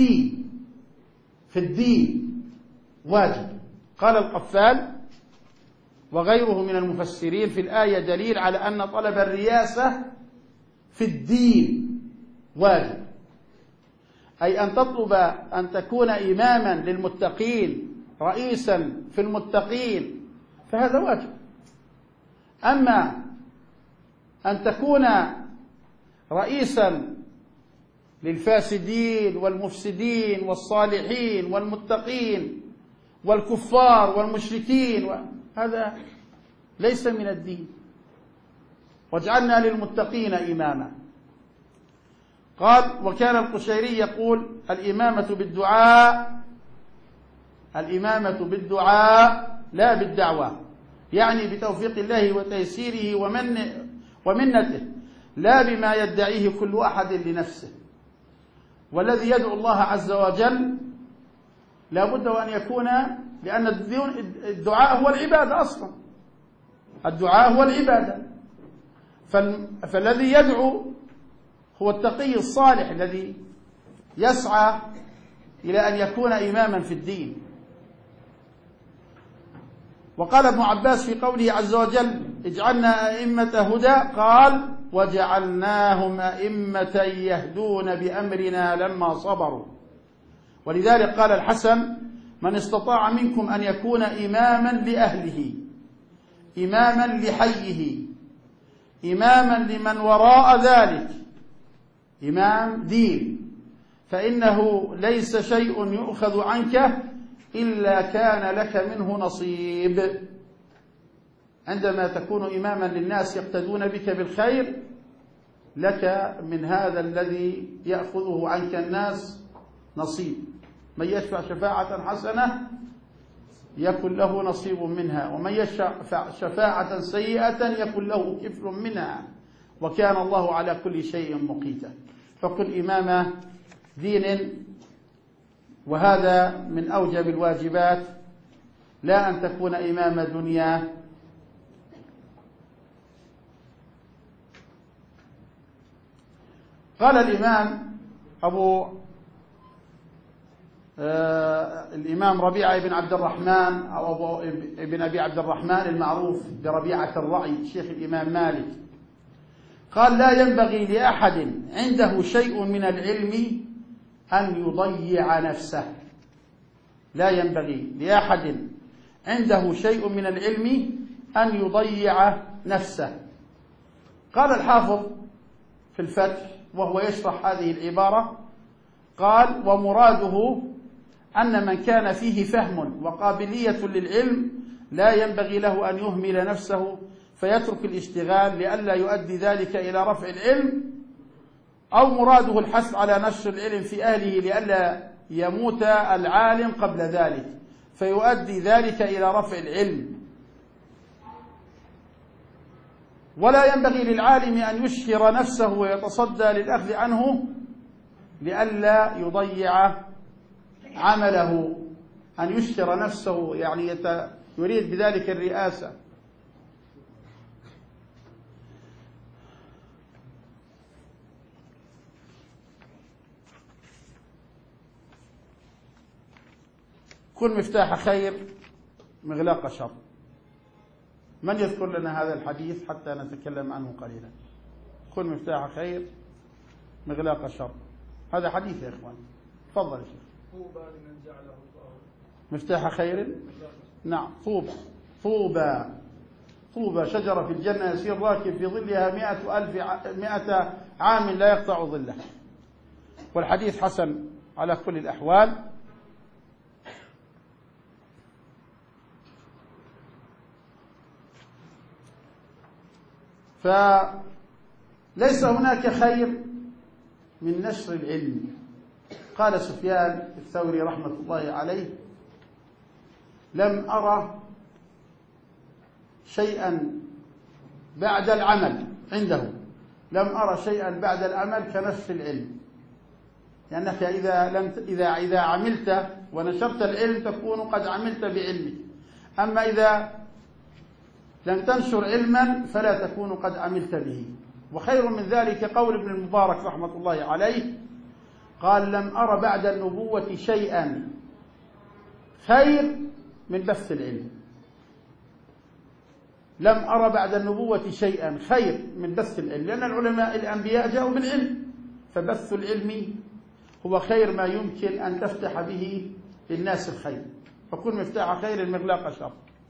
Speaker 1: في الدين واجب. قال القفال وغيره من المفسرين في الآية دليل على أن طلب الرياسة في الدين واجب، أي أن تطلب أن تكون إماما للمتقين، رئيسا في المتقين، فهذا واجب. أما أن تكون رئيسا للفاسدين والمفسدين والصالحين والمتقين والكفار والمشركين، هذا ليس من الدين. واجعلنا للمتقين إماما. قال: وكان القشيري يقول: الإمامة بالدعاء لا بالدعوة، يعني بتوفيق الله وتيسيره ومنته، لا بما يدعيه كل أحد لنفسه. والذي يدعو الله عز وجل لا بد أن يكون، لأن الدعاء هو العبادة أصلا، الدعاء هو العبادة. فالذي يدعو هو التقي الصالح الذي يسعى إلى أن يكون إماما في الدين. وقال ابن عباس في قوله عز وجل: اجعلنا أئمة هدى، قال: وجعلناهم أئمة يهدون بأمرنا لما صبروا. ولذلك قال الحسن: من استطاع منكم أن يكون إماما لأهله، إماما لحيه، إماما لمن وراء ذلك، إمام دين، فإنه ليس شيء يؤخذ عنك إلا كان لك منه نصيب. عندما تكون إماما للناس يقتدون بك بالخير، لك من هذا الذي يأخذه عنك الناس نصيب. من يشفع شفاعة حسنة يكن له نصيب منها، ومن يشفع شفاعة سيئة يكن له كفل منها، وكان الله على كل شيء مقيتا. فكن إمام دين، وهذا من أوجب الواجبات، لا أن تكون إمام دنيا. قال الإمام ربيعة بن عبد الرحمن، أو ابن أبي عبد الرحمن المعروف بربيعة الرأي، شيخ الإمام مالك، قال: لا ينبغي لأحد عنده شيء من العلم أن يضيع نفسه. لا ينبغي لأحد عنده شيء من العلم أن يضيع نفسه. قال الحافظ في الفتح وهو يشرح هذه العبارة، قال: ومراده أن من كان فيه فهم وقابلية للعلم لا ينبغي له أن يهمل نفسه فيترك الاشتغال لئلا يؤدي ذلك إلى رفع العلم، أو مراده الحث على نشر العلم في أهله لئلا يموت العالم قبل ذلك فيؤدي ذلك إلى رفع العلم. ولا ينبغي للعالم أن يشهر نفسه ويتصدى للأخذ عنه لئلا يضيع عمله. أن يشهر نفسه يعني يريد بذلك الرئاسة. كن مفتاح خير مغلاق شر. من يذكر لنا هذا الحديث حتى نتكلم عنه قليلا؟ كن مفتاح خير مغلاق شر. هذا حديث يا إخوان. تفضل يا شيخ. طوبى لمن جعله الله مفتاح خير. نعم، طوبى شجرة في الجنة يسير راكب في ظلها 100 عام لا يقطع ظله. والحديث حسن على كل الأحوال. فليس هناك خير من نشر العلم. قال سفيان الثوري رحمة الله عليه: لم أرى شيئا بعد العمل، عنده لم أرى شيئا بعد العمل كنشر العلم، لأنك إذا عملت ونشرت العلم تكون قد عملت بعلمك، أما إذا لم تنشر علما فلا تكون قد عملت به. وخير من ذلك قول ابن المبارك رحمة الله عليه، قال: لم أرى بعد النبوة شيئا خير من بث العلم. لم أرى بعد النبوة شيئا خير من بث العلم، لأن العلماء الأنبياء جاءوا بالعلم، فبث العلم هو خير ما يمكن أن تفتح به للناس الخير. فكن مفتاح خير مغلاق شر.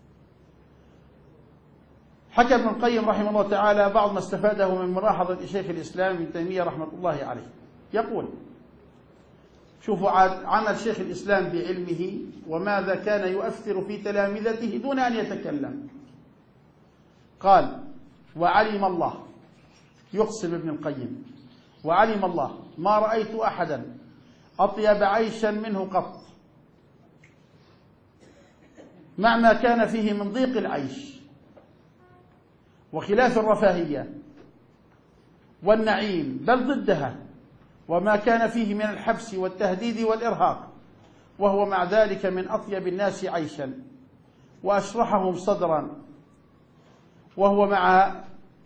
Speaker 1: حكى ابن القيم رحمه الله تعالى بعض ما استفاده من ملاحظة شيخ الإسلام ابن تيمية رحمة الله عليه. يقول: شوفوا عمل شيخ الإسلام بعلمه وماذا كان يؤثر في تلامذته دون أن يتكلم. قال: وعلم الله، يقسم ابن القيم، وعلم الله ما رأيت أحدا أطيب عيشا منه قط، مع ما كان فيه من ضيق العيش وخلاف الرفاهية والنعيم، بل ضدها، وما كان فيه من الحبس والتهديد والإرهاق، وهو مع ذلك من أطيب الناس عيشا وأشرحهم صدرا، وهو مع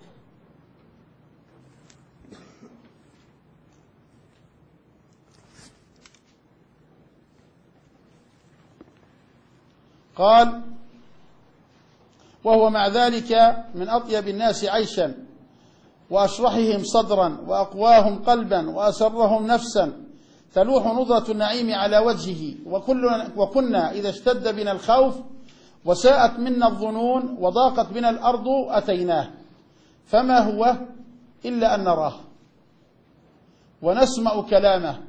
Speaker 1: قال وهو مع ذلك من أطيب الناس عيشا وأشرحهم صدرا وأقواهم قلبا وأسرهم نفسا، تلوح نظرة النعيم على وجهه، وكنا إذا اشتد بنا الخوف وساءت منا الظنون وضاقت بنا الأرض أتيناه، فما هو إلا أن نراه ونسمع كلامه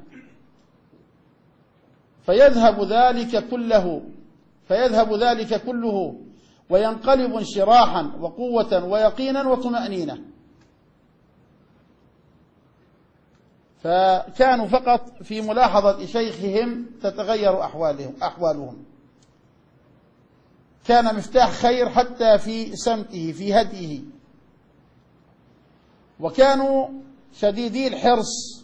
Speaker 1: فيذهب ذلك كله وينقلب انشراحا وقوة ويقينا وطمأنينة. فكانوا فقط في ملاحظة شيخهم تتغير أحوالهم. كان مفتاح خير حتى في سمته في هديه، وكانوا شديدي الحرص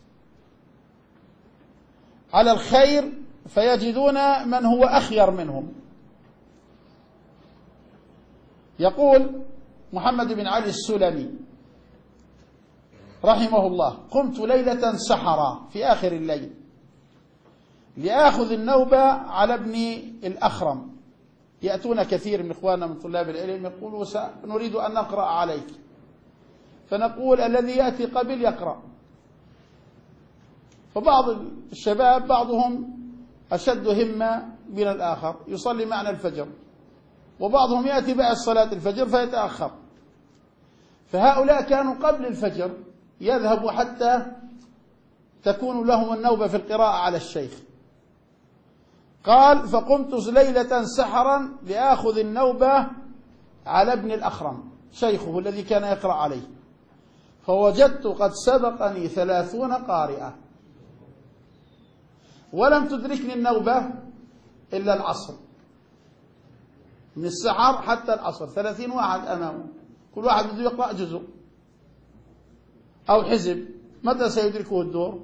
Speaker 1: على الخير فيجدون من هو أخير منهم. يقول محمد بن علي السلمي رحمه الله: قمت ليلة سحرا في آخر الليل لآخذ النوبة على ابن الأخرم. يأتون كثير من إخواننا من طلاب العلم يقولوا نريد أن نقرأ عليك، فنقول الذي يأتي قبل يقرأ. فبعض الشباب بعضهم أشد همة من الآخر يصلي معنا الفجر، وبعضهم يأتي بعد صلاة الفجر فيتأخر، فهؤلاء كانوا قبل الفجر يذهبوا حتى تكون لهم النوبة في القراءة على الشيخ. قال: فقمت ليلة سحرا لآخذ النوبة على ابن الأخرم شيخه الذي كان يقرأ عليه، فوجدت قد سبقني 30 قارئة، ولم تدركني النوبة إلا العصر، من السحر حتى العصر 30 واحد أمامه، كل واحد بده يقرأ جزء أو حزب، متى سيدركه الدور؟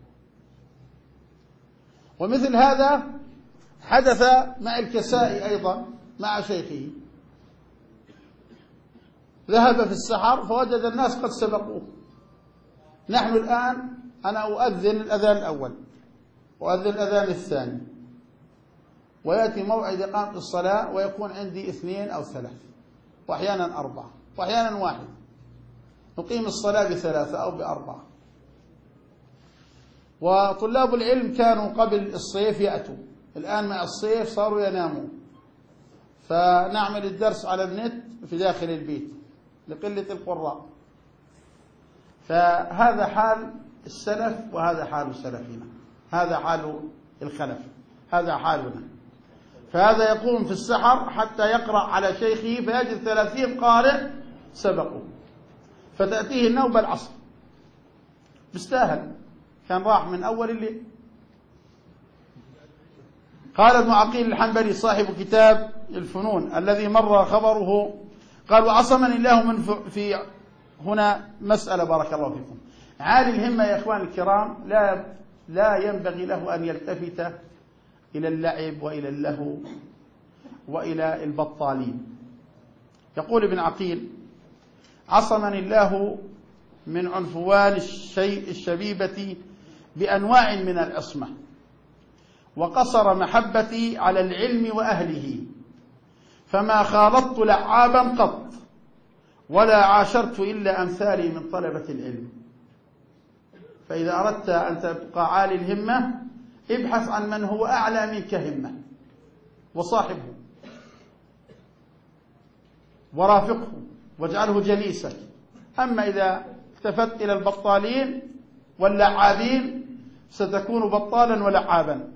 Speaker 1: ومثل هذا حدث مع الكسائي أيضا مع شيخه، ذهب في السحر فوجد الناس قد سبقوه. نحن الآن أنا أؤذن الأذان الأول وأؤذن الأذان الثاني، ويأتي موعد إقامة الصلاة ويكون عندي 2 أو 3 وأحيانا 4 وأحيانا 1، نقيم الصلاة ب3 أو ب4. وطلاب العلم كانوا قبل الصيف يأتوا، الآن مع الصيف صاروا يناموا، فنعمل الدرس على النت في داخل البيت لقلة القراء. فهذا حال السلف وهذا حال سلفنا، هذا حال الخلف، هذا حالنا. فهذا يقوم في السحر حتى يقرأ على شيخه فيجد 30 قارئ سبقوا، فتأتيه النوبة العصر، بيستاهل، كان راح من أول الليل. قال ابن عقيل الحنبلي صاحب كتاب الفنون الذي مر خبره، قال: وعصمني الله من في هنا مسألة بارك الله فيكم. عالي الهمة يا إخوان الكرام لا ينبغي له أن يلتفت إلى اللعب وإلى اللهو وإلى البطالين. يقول ابن عقيل: عصمني الله من عنفوان الشبيبة بأنواع من العصمة، وقصر محبتي على العلم وأهله، فما خالطت لعابا قط ولا عاشرت إلا أمثالي من طلبة العلم. فإذا أردت أن تبقى عالي الهمة ابحث عن من هو أعلى منك همة وصاحبه ورافقه واجعله جليسك. أما إذا التفت إلى البطالين واللعابين ستكون بطالا ولعابا.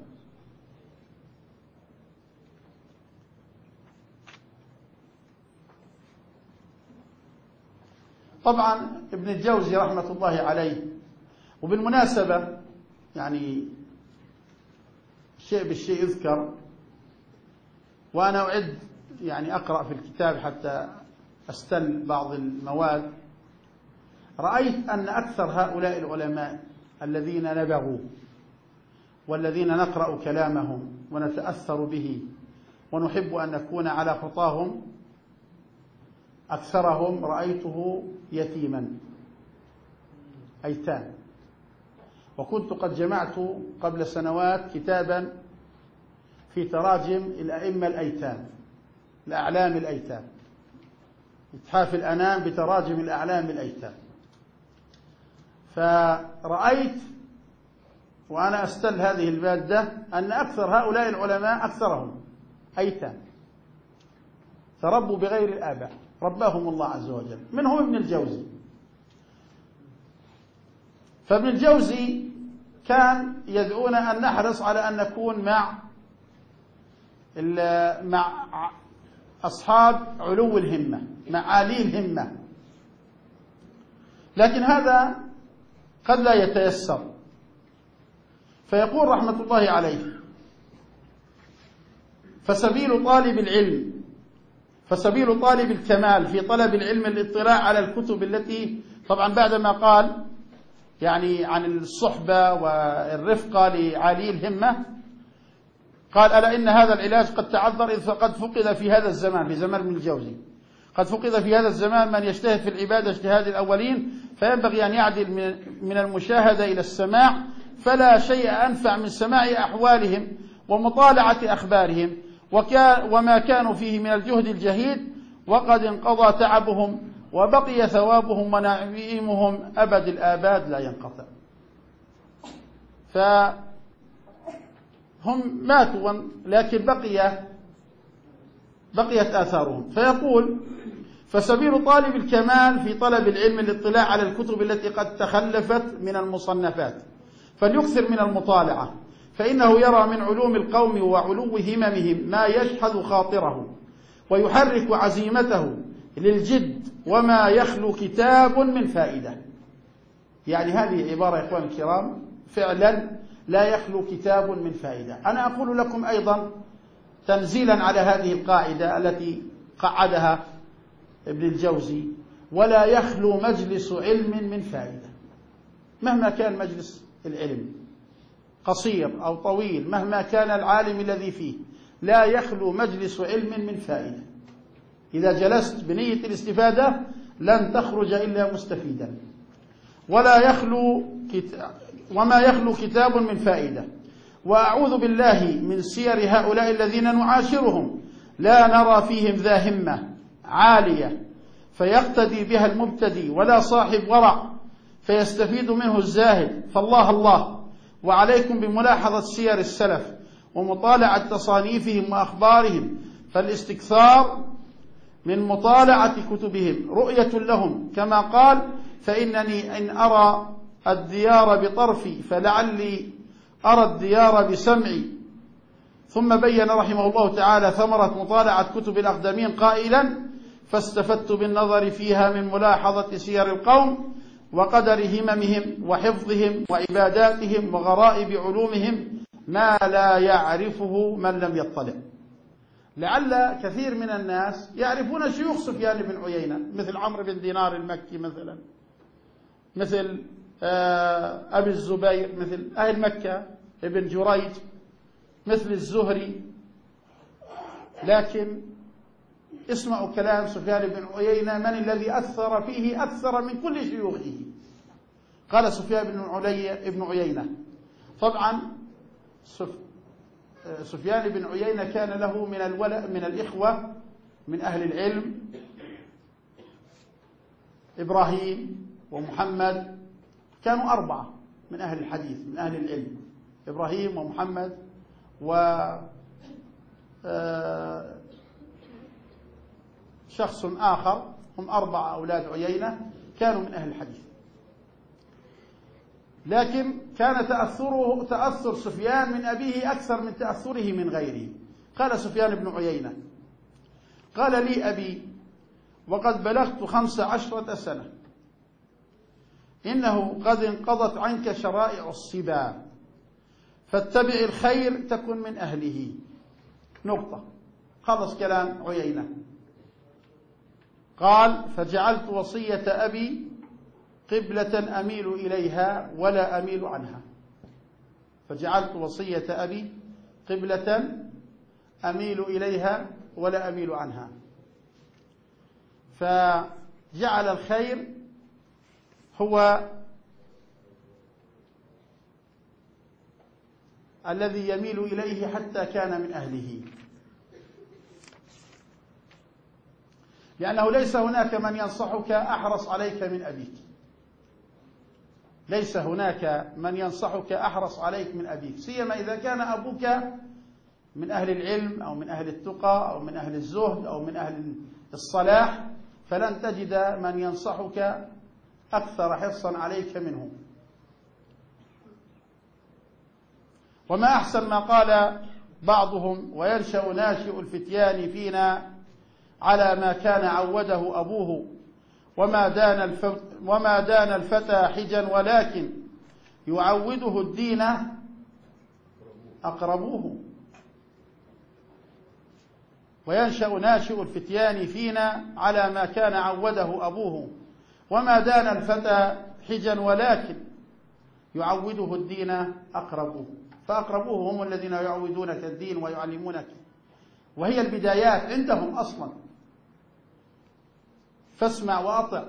Speaker 1: طبعا ابن الجوزي رحمة الله عليه وبالمناسبة يعني شيء بالشيء يذكر، وأنا أعد يعني أقرأ في الكتاب حتى أستل بعض المواد. رأيت أن أكثر هؤلاء العلماء الذين نبغوا والذين نقرأ كلامهم ونتأثر به ونحب أن نكون على خطاهم، أكثرهم رأيته يتيما، أيتام. وكنت قد جمعت قبل سنوات كتابا في تراجم الأئمة الأيتام، الأعلام الأيتام، إتحاف الأنام بتراجم الأعلام الأيتام. فرأيت وأنا أستل هذه المادة أن أكثر هؤلاء العلماء أكثرهم أيتام، تربوا بغير الآباء، رباهم الله عز وجل. منهم ابن الجوزي. فابن الجوزي كان يدعونا أن نحرص على أن نكون مع أصحاب علو الهمة، مع عالي الهمة، لكن هذا قد لا يتيسر. فيقول رحمة الله عليه: فسبيل طالب الكمال في طلب العلم الاطلاع على الكتب التي، طبعا بعدما قال يعني عن الصحبة والرفقة لعالي الهمة، قال: ألا إن هذا العلاج قد تعذر، إذ فقد فقد في هذا الزمان، في زمان ابن الجوزي، قد فقد في هذا الزمان من يجتهد في العبادة اجتهاد الأولين، فينبغي أن يعدل من المشاهدة إلى السماع، فلا شيء أنفع من سماع أحوالهم ومطالعة أخبارهم وما كانوا فيه من الجهد الجهيد، وقد انقضى تعبهم وبقي ثوابهم ونعيمهم أبد الآباد لا ينقطع. فهم ماتوا لكن بقيت آثارهم. فيقول: فسبيل طالب الكمال في طلب العلم الاطلاع على الكتب التي قد تخلفت من المصنفات، فليكثر من المطالعة، فإنه يرى من علوم القوم وعلو هممهم ما يشحذ خاطره ويحرك عزيمته للجد، وما يخلو كتاب من فائدة. يعني هذه عبارة يا إخوان الكرام فعلا لا يخلو كتاب من فائدة. أنا أقول لكم أيضا تنزيلا على هذه القاعدة التي قعدها ابن الجوزي: ولا يخلو مجلس علم من فائدة. مهما كان مجلس العلم قصير أو طويل، مهما كان العالم الذي فيه، لا يخلو مجلس علم من فائدة. إذا جلست بنية الاستفادة لن تخرج إلا مستفيدا. وما يخلو كتاب من فائدة. وأعوذ بالله من سير هؤلاء الذين نعاشرهم لا نرى فيهم ذا همة عالية فيقتدي بها المبتدي، ولا صاحب ورع فيستفيد منه الزاهد. فالله الله، وعليكم بملاحظة سير السلف ومطالعة تصانيفهم وأخبارهم، فالاستكثار من مطالعة كتبهم رؤية لهم، كما قال: فإنني إن أرى الديار بطرفي فلعلي أرى الديار بسمعي. ثم بين رحمه الله تعالى ثمرة مطالعة كتب الأقدمين قائلا: فاستفدت بالنظر فيها من ملاحظة سير القوم وقدر هممهم وحفظهم وعباداتهم وغرائب علومهم ما لا يعرفه من لم يطلع. لعل كثير من الناس يعرفون شيوخ سفيان بن عيينة، مثل عمرو بن دينار المكي مثلا، مثل أبي الزبير، مثل أهل مكة ابن جريج، مثل الزهري، لكن اسمعوا كلام سفيان بن عيينة من الذي أثر فيه أكثر من كل شيوخه. قال سفيان بن عيينة، طبعا سفيان بن عيينة كان له من الإخوة من أهل العلم إبراهيم ومحمد، كانوا 4 من أهل الحديث من أهل العلم: إبراهيم ومحمد شخص آخر، هم 4 أولاد عيينة كانوا من أهل الحديث. لكن كان تأثر سفيان من أبيه أكثر من تأثره من غيره. قال سفيان بن عيينة: قال لي أبي وقد بلغت 15 سنة، إنه قد انقضت عنك شرائع الصبا فاتبع الخير تكن من أهله. نقطة. خلص كلام عيينة. قال فجعلت وصية أبي قبلة أميل إليها ولا أميل عنها. فجعلت وصية أبي قبلة أميل إليها ولا أميل عنها. فجعل الخير هو الذي يميل إليه حتى كان من أهله، لأنه ليس هناك من ينصحك أحرص عليك من أبيك. ليس هناك من ينصحك أحرص عليك من أبيك، سيما إذا كان أبوك من أهل العلم أو من أهل التقى أو من أهل الزهد أو من أهل الصلاح، فلن تجد من ينصحك أكثر حرصا عليك منه. وما أحسن ما قال بعضهم: وينشأ ناشئ الفتيان فينا على ما كان عوده أبوه وما دان الفتى حجا ولكن يعوده الدين أقربوه. وينشأ ناشئ الفتيان فينا على ما كان عوده أبوه وما دان الفتى حجا ولكن يعوده الدين أقربوه. فأقربوه هم الذين يعودونك الدين ويعلمونك، وهي البدايات عندهم أصلا. فاسمع وأطع.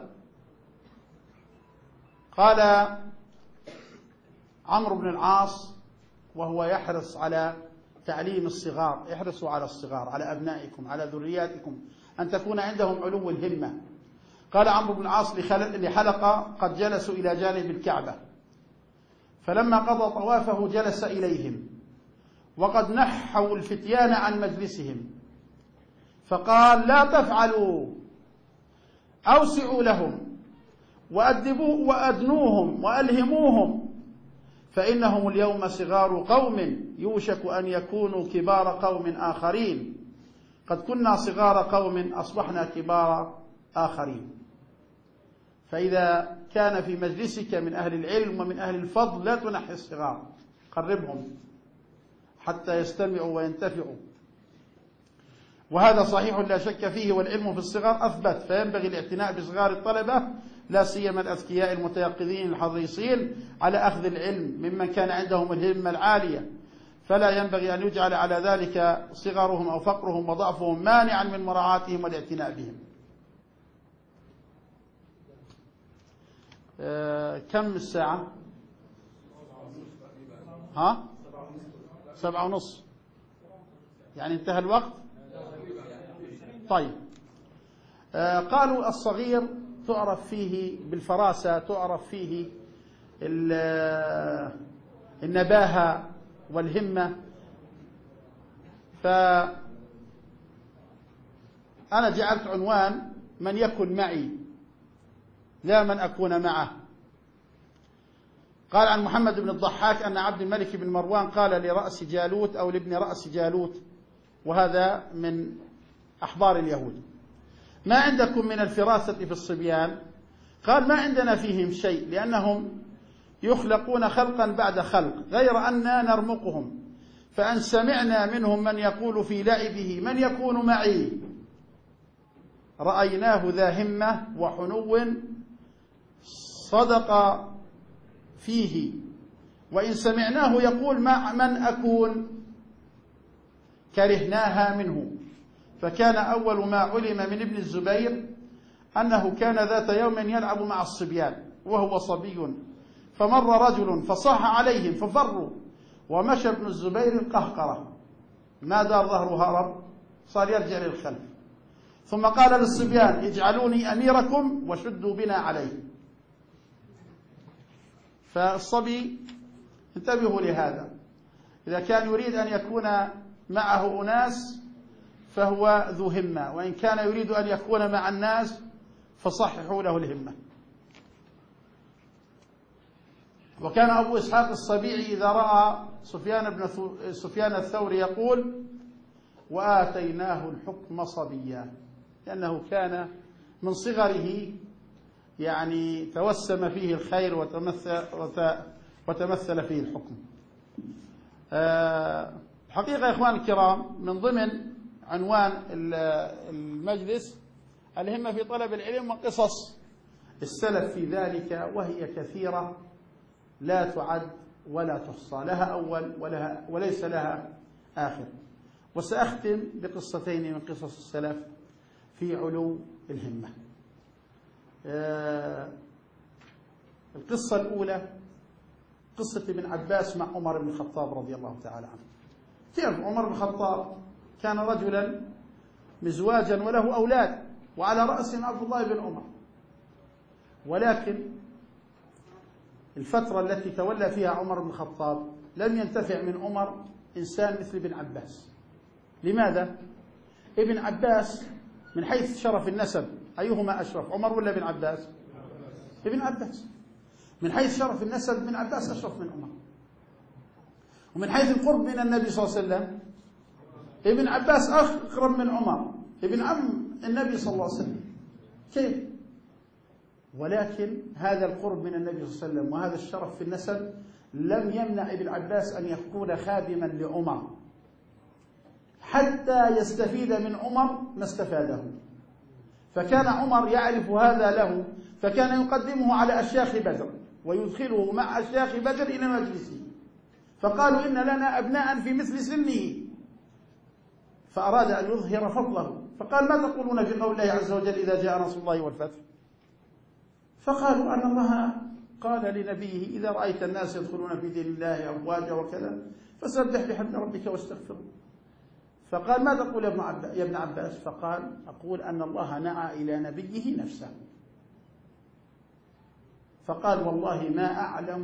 Speaker 1: قال عمرو بن العاص وهو يحرص على تعليم الصغار: احرصوا على الصغار، على أبنائكم، على ذرياتكم، أن تكون عندهم علو الهمة. قال عمرو بن العاص لحلقة قد جلسوا إلى جانب الكعبة، فلما قضى طوافه جلس إليهم وقد نحوا الفتيان عن مجلسهم، فقال: لا تفعلوا، أوسعوا لهم وأدبوا وأدنوهم وألهموهم، فإنهم اليوم صغار قوم يوشك أن يكونوا كبار قوم آخرين، قد كنا صغار قوم أصبحنا كبار آخرين. فإذا كان في مجلسك من أهل العلم ومن أهل الفضل لا تنحي الصغار، قربهم حتى يستمعوا وينتفعوا. وهذا صحيح لا شك فيه، والعلم في الصغار أثبت، فينبغي الاعتناء بصغار الطلبة لا سيما الأذكياء المتيقظين الحريصين على أخذ العلم ممن كان عندهم الهمة العالية، فلا ينبغي أن يجعل على ذلك صغرهم أو فقرهم وضعفهم مانعا من مراعاتهم والاعتناء بهم. كم الساعة؟ 7:30، يعني انتهى الوقت. طيب. قالوا الصغير تعرف فيه بالفراسة، تعرف فيه النباهة والهمة. فأنا جعلت عنوان: من يكن معي لا من أكون معه. قال عن محمد بن الضحاك أن عبد الملك بن مروان قال لرأس جالوت أو لابن رأس جالوت، وهذا من أحبار اليهود: ما عندكم من الفراسة في الصبيان؟ قال: ما عندنا فيهم شيء، لأنهم يخلقون خلقا بعد خلق، غير أننا نرمقهم، فأن سمعنا منهم من يقول في لعبه: من يكون معي؟ رأيناه ذا همة وحنو صدق فيه، وإن سمعناه يقول: مع من أكون؟ كرهناها منه. فكان أول ما علم من ابن الزبير أنه كان ذات يوم يلعب مع الصبيان وهو صبي، فمر رجل فصاح عليهم ففروا، ومشى ابن الزبير القهقرة، ما دار ظهره هرب، صار يرجع للخلف، ثم قال للصبيان: اجعلوني أميركم وشدوا بنا عليه. فالصبي انتبهوا لهذا، إذا كان يريد أن يكون معه أناس فهو ذو همة، وإن كان يريد أن يكون مع الناس فصححوا له الهمة. وكان أبو إسحاق السبيعي إذا رأى سفيان الثوري يقول: وآتيناه الحكم صبيا، لأنه كان من صغره يعني توسم فيه الخير وتمثل فيه الحكم. حقيقة يا إخوان الكرام، من ضمن عنوان المجلس الهمة في طلب العلم وقصص السلف في ذلك، وهي كثيرة لا تعد ولا تحصى، لها أول وليس لها آخر. وسأختم بقصتين من قصص السلف في علو الهمة. القصة الأولى قصة ابن عباس مع عمر بن الخطاب رضي الله تعالى عنه. كيف عمر بن الخطاب كان رجلا مزواجا وله أولاد، وعلى رأسهم عبد الله بن عمر، ولكن الفترة التي تولى فيها عمر بن الخطاب لم ينتفع من عمر إنسان مثل ابن عباس. لماذا؟ ابن عباس من حيث شرف النسب أيهما أشرف، عمر ولا ابن عباس؟ ابن عباس. من حيث شرف النسب ابن عباس أشرف من عمر، ومن حيث القرب من النبي صلى الله عليه وسلم ابن عباس أقرب من عمر، ابن عم النبي صلى الله عليه وسلم. كيف؟ ولكن هذا القرب من النبي صلى الله عليه وسلم وهذا الشرف في النسب لم يمنع ابن عباس أن يكون خادما لعمر حتى يستفيد من عمر ما استفاده. فكان عمر يعرف هذا له، فكان يقدمه على أشياخ بدر ويدخله مع أشياخ بدر إلى مجلسه، فقالوا إن لنا أبناء في مثل سنه، فأراد أن يظهر فضله، فقال ما تقولون في قول الله عز وجل إذا جاء نصر الله والفتح؟ فقالوا أن الله قال لنبيه إذا رأيت الناس يدخلون في دين الله أفواجا وكذا فسبح بحمد ربك واستغفره. فقال ما تقول يا ابن عباس؟ فقال أقول أن الله نعى إلى نبيه نفسه. فقال والله ما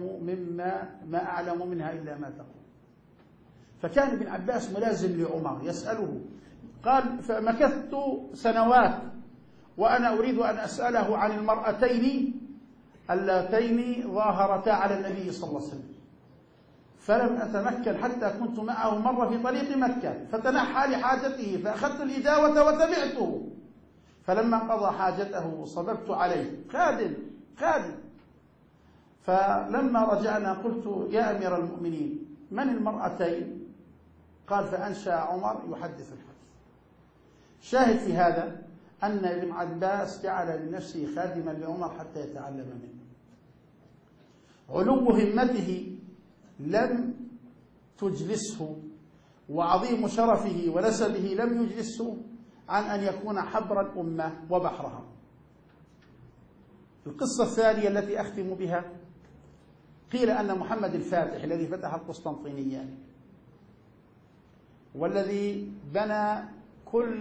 Speaker 1: أعلم منها إلا ما تقول. فكان ابن عباس ملازم لعمر يسأله. قال فمكثت سنوات وأنا أريد أن أسأله عن المرأتين اللتين ظاهرتا على النبي صلى الله عليه وسلم، فلم أتمكن حتى كنت معه مرة في طريق مكة فتنحى لحاجته، فأخذت الإجابة وتبعته، فلما قضى حاجته صببت عليه خادم. فلما رجعنا قلت يا أمير المؤمنين من المرأتين؟ قال فأنشأ عمر يحدث الحديث. شاهد في هذا أن ابن عباس جعل لنفسه خادما لعمر حتى يتعلم منه. علو همته لم تجلسه، وعظيم شرفه ونسبه لم يجلسه عن أن يكون حبر الأمة وبحرها. القصة الثانية التي أختم بها، قيل أن محمد الفاتح الذي فتح القسطنطينية والذي بنى كل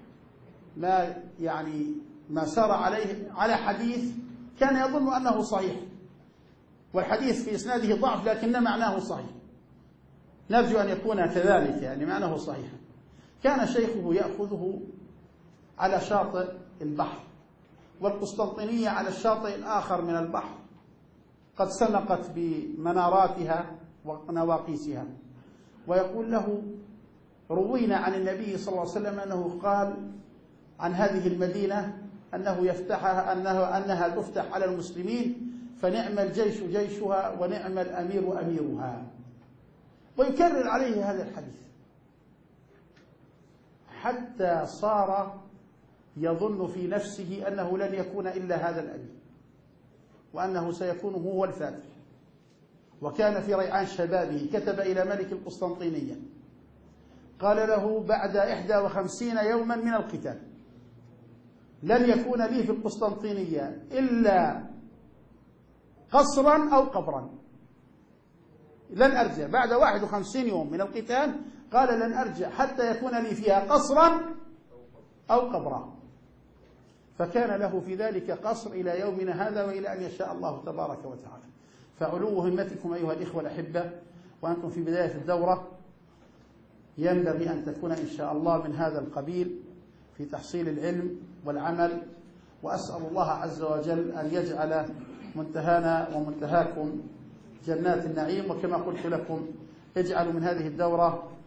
Speaker 1: ما سار على حديث كان يظن أنه صحيح، والحديث في إسناده ضعف لكن معناه صحيح، نرجو أن يكون كذلك، يعني معناه صحيح. كان شيخه يأخذه على شاطئ البحر، والقسطنطينية على الشاطئ الآخر من البحر قد سمقت بمناراتها ونواقيسها، ويقول له روينا عن النبي صلى الله عليه وسلم أنه قال عن هذه المدينة أنها تفتح على المسلمين، فنعم الجيش جيشها ونعم الأمير أميرها، ويكرر عليه هذا الحديث حتى صار يظن في نفسه أنه لن يكون إلا هذا الأمير، وأنه سيكون هو الفاتح. وكان في ريعان شبابه كتب إلى ملك القسطنطينية قال له بعد 51 يوما من القتال لن يكون لي في القسطنطينية إلا قصرا أو قبرا، لن أرجع بعد 51 يوم من القتال، قال لن أرجع حتى يكون لي فيها قصرا أو قبرا. فكان له في ذلك قصر إلى يومنا هذا وإلى أن يشاء الله تبارك وتعالى. فعلو همتكم أيها الإخوة الأحبة وأنتم في بداية الدورة ينبغي أن تكون إن شاء الله من هذا القبيل في تحصيل العلم والعمل، وأسأل الله عز وجل أن يجعل منتهانا ومنتهاكم جنات النعيم. وكما قلت لكم اجعلوا من هذه الدورة